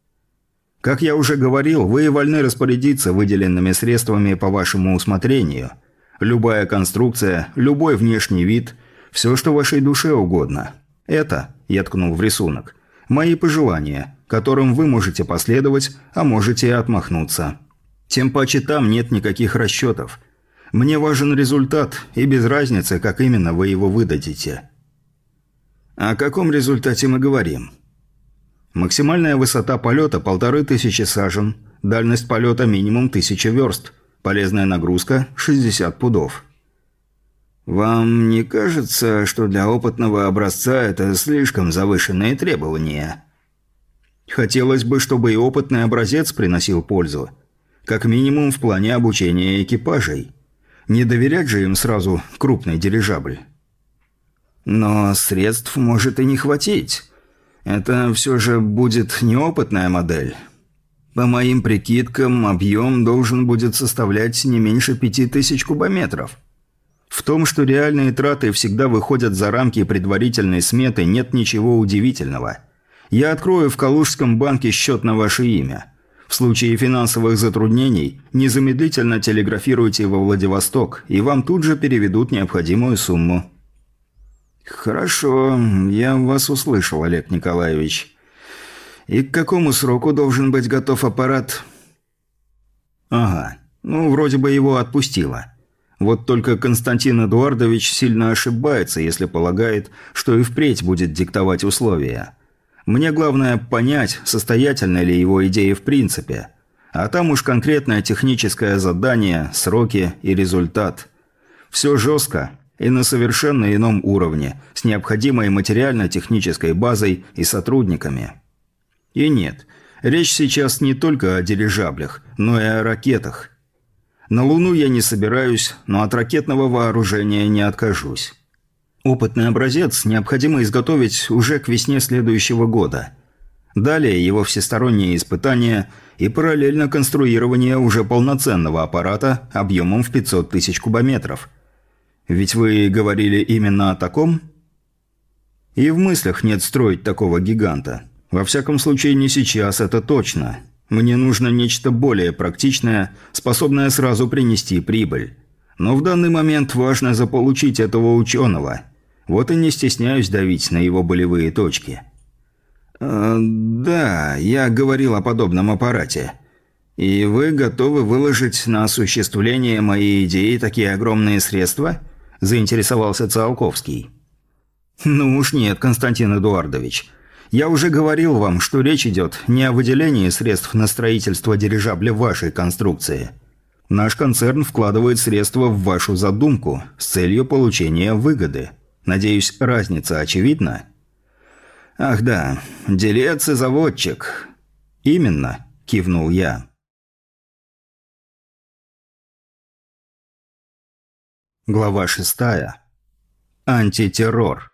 Как я уже говорил, вы вольны распорядиться выделенными средствами по вашему усмотрению – любая конструкция, любой внешний вид, все, что вашей душе угодно. Это, я ткнул в рисунок, мои пожелания, которым вы можете последовать, а можете и отмахнуться. Тем паче там нет никаких расчетов. Мне важен результат, и без разницы, как именно вы его выдадите. О каком результате мы говорим? Максимальная высота полета 1500 сажен, дальность полета минимум 1000 верст. Полезная нагрузка – 60 пудов. Вам не кажется, что для опытного образца это слишком завышенные требования? Хотелось бы, чтобы и опытный образец приносил пользу. Как минимум в плане обучения экипажей. Не доверять же им сразу крупный дирижабль. Но средств может и не хватить. Это все же будет неопытная модель. По моим прикидкам, объем должен будет составлять не меньше 5000 кубометров. В том, что реальные траты всегда выходят за рамки предварительной сметы, нет ничего удивительного. Я открою в Калужском банке счет на ваше имя. В случае финансовых затруднений незамедлительно телеграфируйте во Владивосток, и вам тут же переведут необходимую сумму. Хорошо, я вас услышал, Олег Николаевич. И к какому сроку должен быть готов аппарат? Ага, ну вроде бы его отпустило. Вот только Константин Эдуардович сильно ошибается, если полагает, что и впредь будет диктовать условия. Мне главное понять, состоятельны ли его идеи в принципе. А там уж конкретное техническое задание, сроки и результат. Все жестко и на совершенно ином уровне, с необходимой материально-технической базой и сотрудниками. И нет, речь сейчас не только о дирижаблях, но и о ракетах. На Луну я не собираюсь, но от ракетного вооружения не откажусь. Опытный образец необходимо изготовить уже к весне следующего года. Далее его всестороннее испытание и параллельно конструирование уже полноценного аппарата объемом в 500 тысяч кубометров. Ведь вы говорили именно о таком? И в мыслях нет строить такого гиганта. Во всяком случае, не сейчас, это точно. Мне нужно нечто более практичное, способное сразу принести прибыль. Но в данный момент важно заполучить этого ученого. Вот и не стесняюсь давить на его болевые точки. «Да, я говорил о подобном аппарате. И вы готовы выложить на осуществление моей идеи такие огромные средства?» – заинтересовался Циолковский. «Ну уж нет, Константин Эдуардович. Я уже говорил вам, что речь идет не о выделении средств на строительство дирижабля вашей конструкции. Наш концерн вкладывает средства в вашу задумку с целью получения выгоды. Надеюсь, разница очевидна?» «Ах да, делец и заводчик». «Именно», – кивнул я. Глава 6. Антитеррор.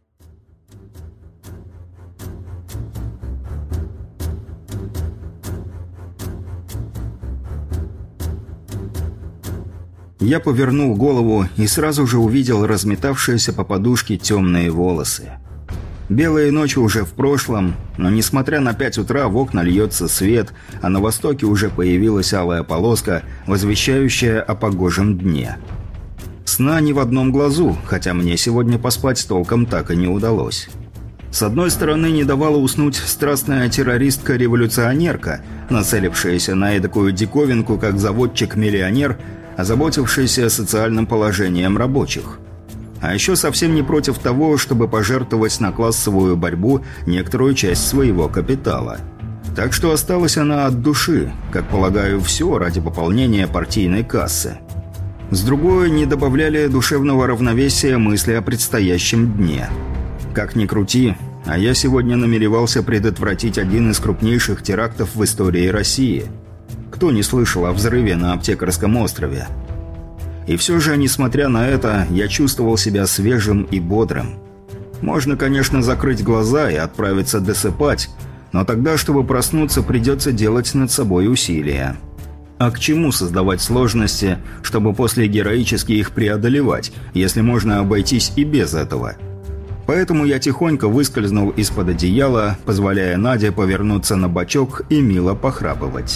Я повернул голову и сразу же увидел разметавшиеся по подушке темные волосы. Белая ночь уже в прошлом, но несмотря на 5 утра в окна льется свет, а на востоке уже появилась алая полоска, возвещающая о погожем дне. Сна ни в одном глазу, хотя мне сегодня поспать толком так и не удалось. С одной стороны, не давала уснуть страстная террористка-революционерка, нацелившаяся на эдакую диковинку, как заводчик-миллионер, озаботившийся социальным положением рабочих. А еще совсем не против того, чтобы пожертвовать на классовую борьбу некоторую часть своего капитала. Так что осталась она от души, как полагаю, все ради пополнения партийной кассы. С другой, не добавляли душевного равновесия мысли о предстоящем дне. Как ни крути, а я сегодня намеревался предотвратить один из крупнейших терактов в истории России. Кто не слышал о взрыве на Аптекарском острове? И все же, несмотря на это, я чувствовал себя свежим и бодрым. Можно, конечно, закрыть глаза и отправиться досыпать, но тогда, чтобы проснуться, придется делать над собой усилия. А к чему создавать сложности, чтобы после героически их преодолевать, если можно обойтись и без этого? Поэтому я тихонько выскользнул из-под одеяла, позволяя Наде повернуться на бочок и мило похрапывать.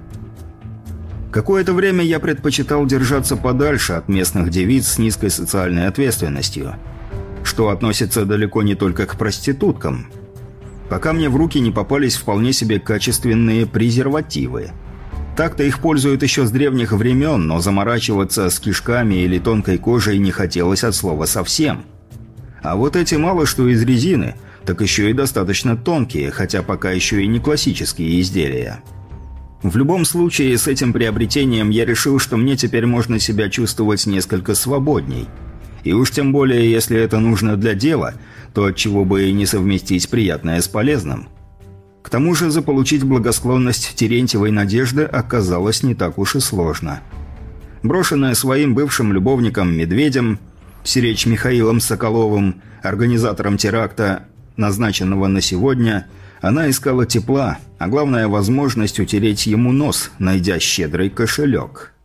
Какое-то время я предпочитал держаться подальше от местных девиц с низкой социальной ответственностью, что относится далеко не только к проституткам. Пока мне в руки не попались вполне себе качественные презервативы. Так-то их пользуют еще с древних времен, но заморачиваться с кишками или тонкой кожей не хотелось от слова совсем. А вот эти мало что из резины, так еще и достаточно тонкие, хотя пока еще и не классические изделия. В любом случае, с этим приобретением я решил, что мне теперь можно себя чувствовать несколько свободней. И уж тем более, если это нужно для дела, то отчего бы и не совместить приятное с полезным. К тому же заполучить благосклонность Терентьевой Надежды оказалось не так уж и сложно. Брошенная своим бывшим любовником Медведем, сиречь Михаилом Соколовым, организатором теракта, назначенного на сегодня, она искала тепла, а главное – возможность утереть ему нос, найдя щедрый кошелек.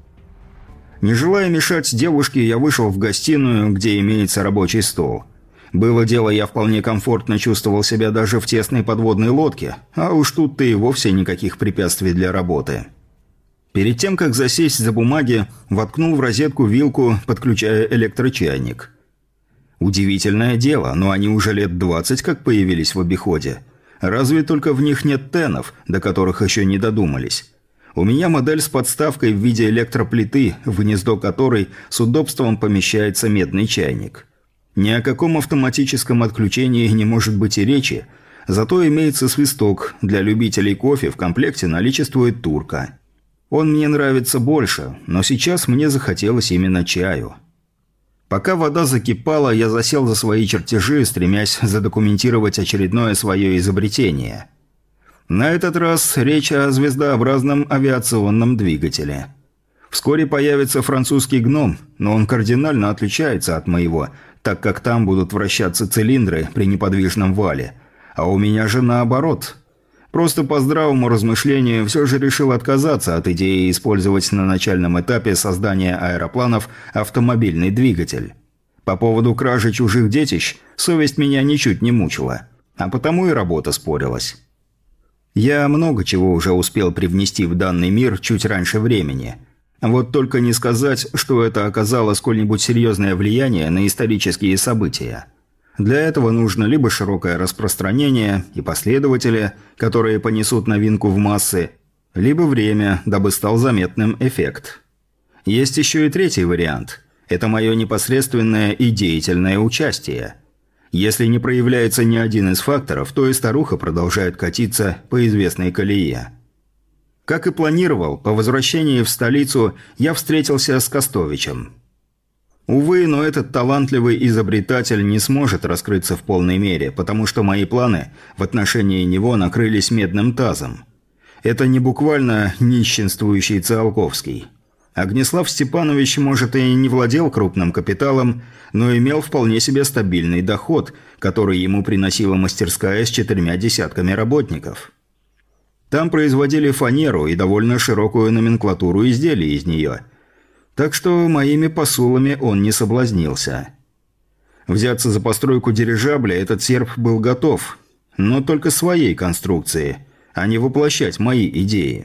Не желая мешать девушке, я вышел в гостиную, где имеется рабочий стол. Было дело, я вполне комфортно чувствовал себя даже в тесной подводной лодке, а уж тут-то и вовсе никаких препятствий для работы. Перед тем, как засесть за бумаги, воткнул в розетку вилку, подключая электрочайник. Удивительное дело, но они уже лет 20 как появились в обиходе. Разве только в них нет тенов, до которых еще не додумались. У меня модель с подставкой в виде электроплиты, в гнездо которой с удобством помещается медный чайник. Ни о каком автоматическом отключении не может быть и речи, зато имеется свисток, для любителей кофе в комплекте наличествует турка. Он мне нравится больше, но сейчас мне захотелось именно чаю. Пока вода закипала, я засел за свои чертежи, стремясь задокументировать очередное свое изобретение. На этот раз речь о звездообразном авиационном двигателе. Вскоре появится французский гном, но он кардинально отличается от моего, так как там будут вращаться цилиндры при неподвижном вале, А у меня же наоборот. Просто по здравому размышлению все же решил отказаться от идеи использовать на начальном этапе создания аэропланов автомобильный двигатель. По поводу кражи чужих детищ совесть меня ничуть не мучила, а потому и работа спорилась. Я много чего уже успел привнести в данный мир чуть раньше времени. Вот только не сказать, что это оказало сколь-нибудь серьезное влияние на исторические события. Для этого нужно либо широкое распространение и последователи, которые понесут новинку в массы, либо время, дабы стал заметным эффект. Есть еще и третий вариант. Это мое непосредственное и деятельное участие. Если не проявляется ни один из факторов, то и старуха продолжает катиться по известной колее. Как и планировал, по возвращении в столицу я встретился с Костовичем. Увы, но этот талантливый изобретатель не сможет раскрыться в полной мере, потому что мои планы в отношении него накрылись медным тазом. Это не буквально нищенствующий Циолковский. Огнеслав Степанович, может, и не владел крупным капиталом, но имел вполне себе стабильный доход, который ему приносила мастерская с 4 десятками работников. Там производили фанеру и довольно широкую номенклатуру изделий из нее. Так что моими посулами он не соблазнился. Взяться за постройку дирижабля этот серб был готов, но только своей конструкции, а не воплощать мои идеи.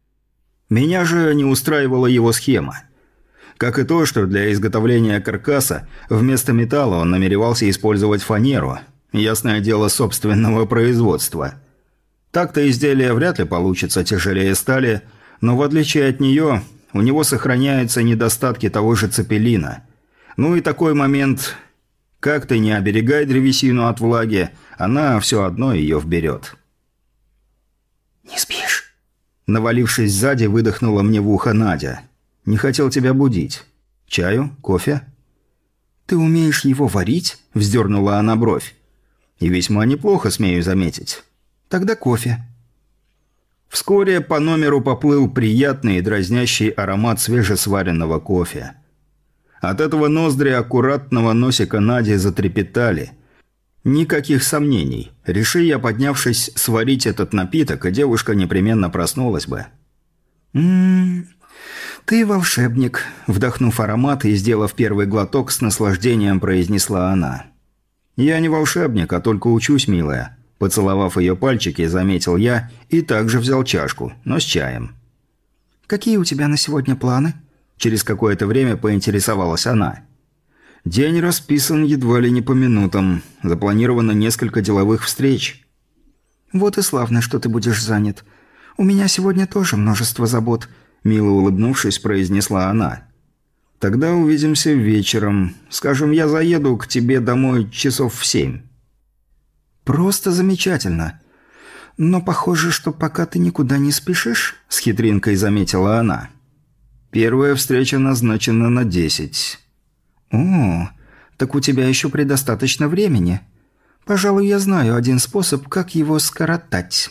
Меня же не устраивала его схема. Как и то, что для изготовления каркаса вместо металла он намеревался использовать фанеру, ясное дело, собственного производства. Так-то изделие вряд ли получится тяжелее стали, но в отличие от нее, у него сохраняются недостатки того же цепелина. Ну и такой момент, как ты не оберегай древесину от влаги, она все одно ее вберет. «Не спишь?» Навалившись сзади, выдохнула мне в ухо Надя. «Не хотел тебя будить. Чаю? Кофе?» «Ты умеешь его варить?» – вздернула она бровь. «И весьма неплохо, смею заметить. Тогда кофе». Вскоре по номеру поплыл приятный и дразнящий аромат свежесваренного кофе. От этого ноздри аккуратного носика Нади затрепетали. Никаких сомнений. Реши я, поднявшись, сварить этот напиток, и девушка непременно проснулась бы. Ты волшебник», – вдохнув аромат и сделав первый глоток, с наслаждением произнесла она. «Я не волшебник, а только учусь, милая». Поцеловав ее пальчики, заметил я и также взял чашку, но с чаем. «Какие у тебя на сегодня планы?» Через какое-то время поинтересовалась она. «День расписан едва ли не по минутам. Запланировано несколько деловых встреч». «Вот и славно, что ты будешь занят. У меня сегодня тоже множество забот», – мило улыбнувшись, произнесла она. «Тогда увидимся вечером. Скажем, я заеду к тебе домой часов в 7». «Просто замечательно. Но похоже, что пока ты никуда не спешишь», – с хитринкой заметила она. «Первая встреча назначена на 10». «О, так у тебя еще предостаточно времени. Пожалуй, я знаю один способ, как его скоротать».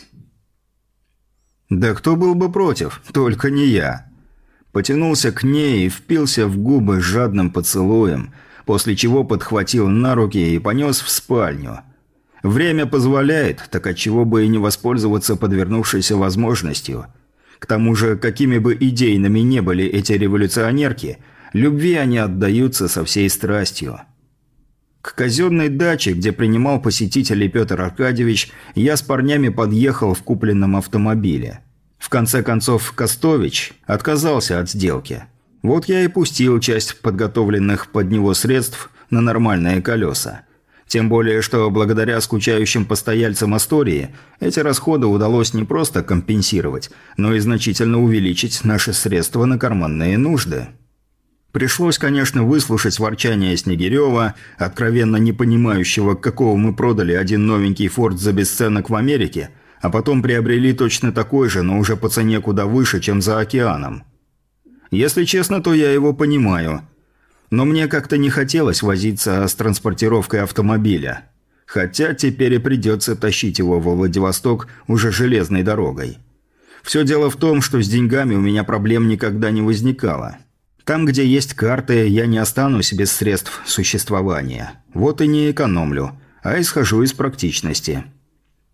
«Да кто был бы против? Только не я». Потянулся к ней и впился в губы жадным поцелуем, после чего подхватил на руки и понес в спальню. Время позволяет, так отчего бы и не воспользоваться подвернувшейся возможностью. К тому же, какими бы идейными не были эти революционерки, любви они отдаются со всей страстью. К казенной даче, где принимал посетителей Петр Аркадьевич, я с парнями подъехал в купленном автомобиле. В конце концов, Костович отказался от сделки. Вот я и пустил часть подготовленных под него средств на нормальные колеса. Тем более, что благодаря скучающим постояльцам Астории эти расходы удалось не просто компенсировать, но и значительно увеличить наши средства на карманные нужды. Пришлось, конечно, выслушать ворчание Снегирева, откровенно не понимающего, какого мы продали один новенький «Форд» за бесценок в Америке, а потом приобрели точно такой же, но уже по цене куда выше, чем за океаном. Если честно, то я его понимаю. Но мне как-то не хотелось возиться с транспортировкой автомобиля. Хотя теперь и придется тащить его во Владивосток уже железной дорогой. Все дело в том, что с деньгами у меня проблем никогда не возникало. Там, где есть карты, я не останусь без средств существования. Вот и не экономлю, а исхожу из практичности.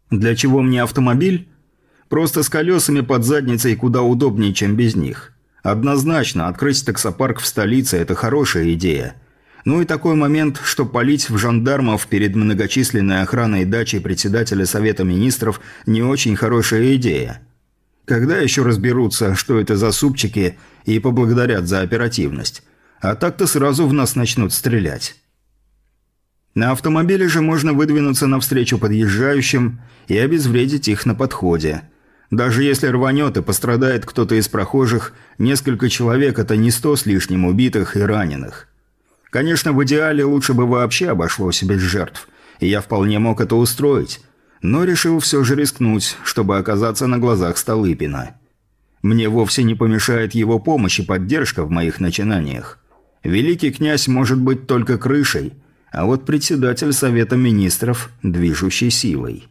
Для чего мне автомобиль? Просто с колесами под задницей куда удобнее, чем без них. Однозначно, открыть таксопарк в столице – это хорошая идея. Ну и такой момент, что палить в жандармов перед многочисленной охраной дачи председателя Совета Министров – не очень хорошая идея. Когда еще разберутся, что это за супчики, и поблагодарят за оперативность? А так-то сразу в нас начнут стрелять. На автомобиле же можно выдвинуться навстречу подъезжающим и обезвредить их на подходе. Даже если рванет и пострадает кто-то из прохожих, несколько человек – это не 100 с лишним убитых и раненых. Конечно, в идеале лучше бы вообще обошлось без жертв, и я вполне мог это устроить, но решил все же рискнуть, чтобы оказаться на глазах Столыпина. Мне вовсе не помешает его помощь и поддержка в моих начинаниях. Великий князь может быть только крышей, а вот председатель Совета Министров – движущей силой.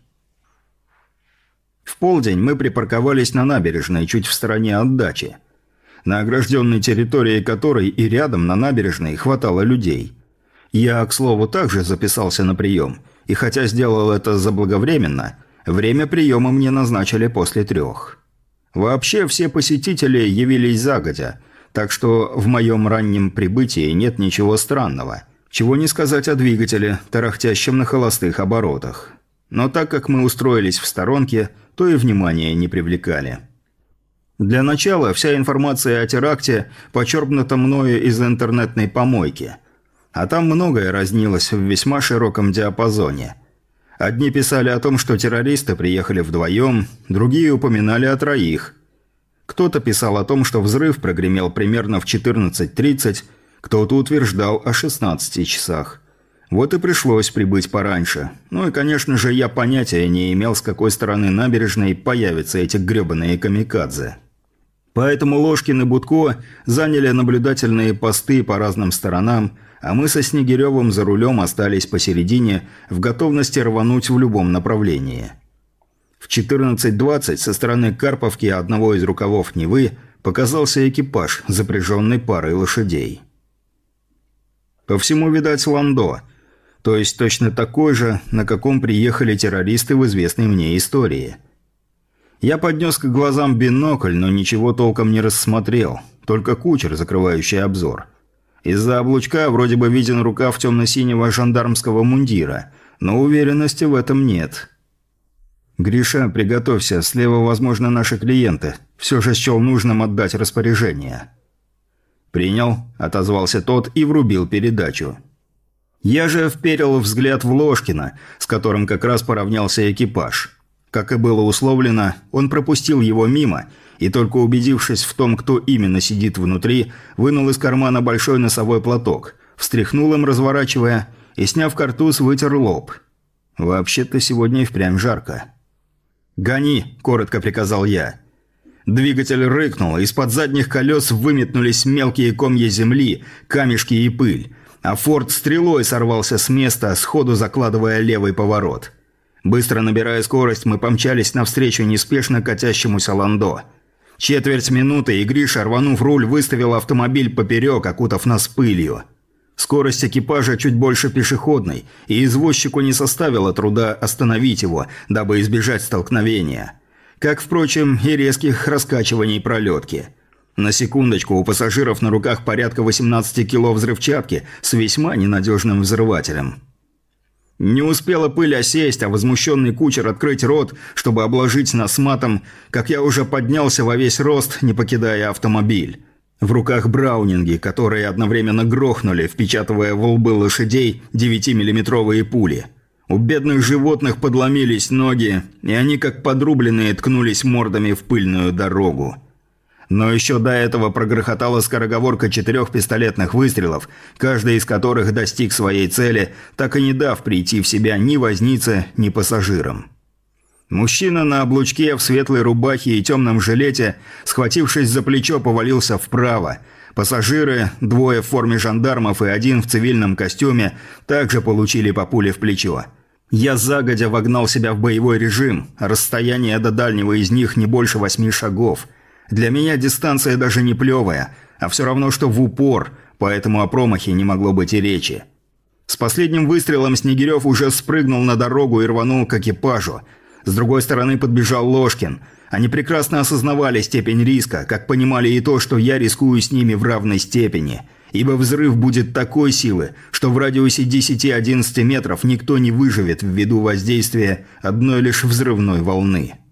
В полдень мы припарковались на набережной, чуть в стороне от дачи, на огражденной территории которой и рядом на набережной хватало людей. Я, к слову, также записался на прием, и хотя сделал это заблаговременно, время приема мне назначили после 3. Вообще, все посетители явились загодя, так что в моем раннем прибытии нет ничего странного, чего не сказать о двигателе, тарахтящем на холостых оборотах. Но так как мы устроились в сторонке, то и внимания не привлекали. Для начала вся информация о теракте почерпнута мною из интернетной помойки. А там многое разнилось в весьма широком диапазоне. Одни писали о том, что террористы приехали вдвоем, другие упоминали о 3. Кто-то писал о том, что взрыв прогремел примерно в 14:30, кто-то утверждал о 16 часах. Вот и пришлось прибыть пораньше. Ну и, конечно же, я понятия не имел, с какой стороны набережной появятся эти гребаные камикадзе. Поэтому Ложкин и Будко заняли наблюдательные посты по разным сторонам, а мы со Снегиревым за рулем остались посередине, в готовности рвануть в любом направлении. В 14:20 со стороны Карповки одного из рукавов Невы показался экипаж, запряженный парой лошадей. По всему, видать, ландо, то есть точно такой же, на каком приехали террористы в известной мне истории. Я поднес к глазам бинокль, но ничего толком не рассмотрел, только кучер, закрывающий обзор. Из-за облучка вроде бы виден рукав темно-синего жандармского мундира, но уверенности в этом нет. «Гриша, приготовься, слева, возможно, наши клиенты. Все же счел нужным отдать распоряжение». «Принял», – отозвался тот и врубил передачу. Я же вперил взгляд в Ложкина, с которым как раз поравнялся экипаж. Как и было условлено, он пропустил его мимо и, только убедившись в том, кто именно сидит внутри, вынул из кармана большой носовой платок, встряхнул им, разворачивая, и, сняв картуз, вытер лоб. «Вообще-то сегодня и впрямь жарко». «Гони!» – коротко приказал я. Двигатель рыкнул, из-под задних колес выметнулись мелкие комья земли, камешки и пыль, а «Форд» стрелой сорвался с места, сходу закладывая левый поворот. Быстро набирая скорость, мы помчались навстречу неспешно катящемуся ландо. Четверть минуты, и Гриша, рванув руль, выставил автомобиль поперек, окутав нас пылью. Скорость экипажа чуть больше пешеходной, и извозчику не составило труда остановить его, дабы избежать столкновения. Как, впрочем, и резких раскачиваний пролетки. На секундочку, у пассажиров на руках порядка 18 кило взрывчатки с весьма ненадежным взрывателем. Не успела пыль осесть, а возмущенный кучер открыть рот, чтобы обложить нас матом, как я уже поднялся во весь рост, не покидая автомобиль. В руках браунинги, которые одновременно грохнули, впечатывая в лбы лошадей 9-миллиметровые пули. У бедных животных подломились ноги, и они, как подрубленные, ткнулись мордами в пыльную дорогу. Но еще до этого прогрохотала скороговорка 4 пистолетных выстрелов, каждый из которых достиг своей цели, так и не дав прийти в себя ни вознице, ни пассажирам. Мужчина на облучке в светлой рубахе и темном жилете, схватившись за плечо, повалился вправо. Пассажиры, 2 в форме жандармов и 1 в цивильном костюме, также получили по пуле в плечо. Я загодя вогнал себя в боевой режим, расстояние до дальнего из них не больше 8 шагов. Для меня дистанция даже не плевая, а все равно, что в упор, поэтому о промахе не могло быть и речи. С последним выстрелом Снегирев уже спрыгнул на дорогу и рванул к экипажу. С другой стороны подбежал Ложкин. Они прекрасно осознавали степень риска, как понимали и то, что я рискую с ними в равной степени. Ибо взрыв будет такой силы, что в радиусе 10-11 метров никто не выживет ввиду воздействия одной лишь взрывной волны.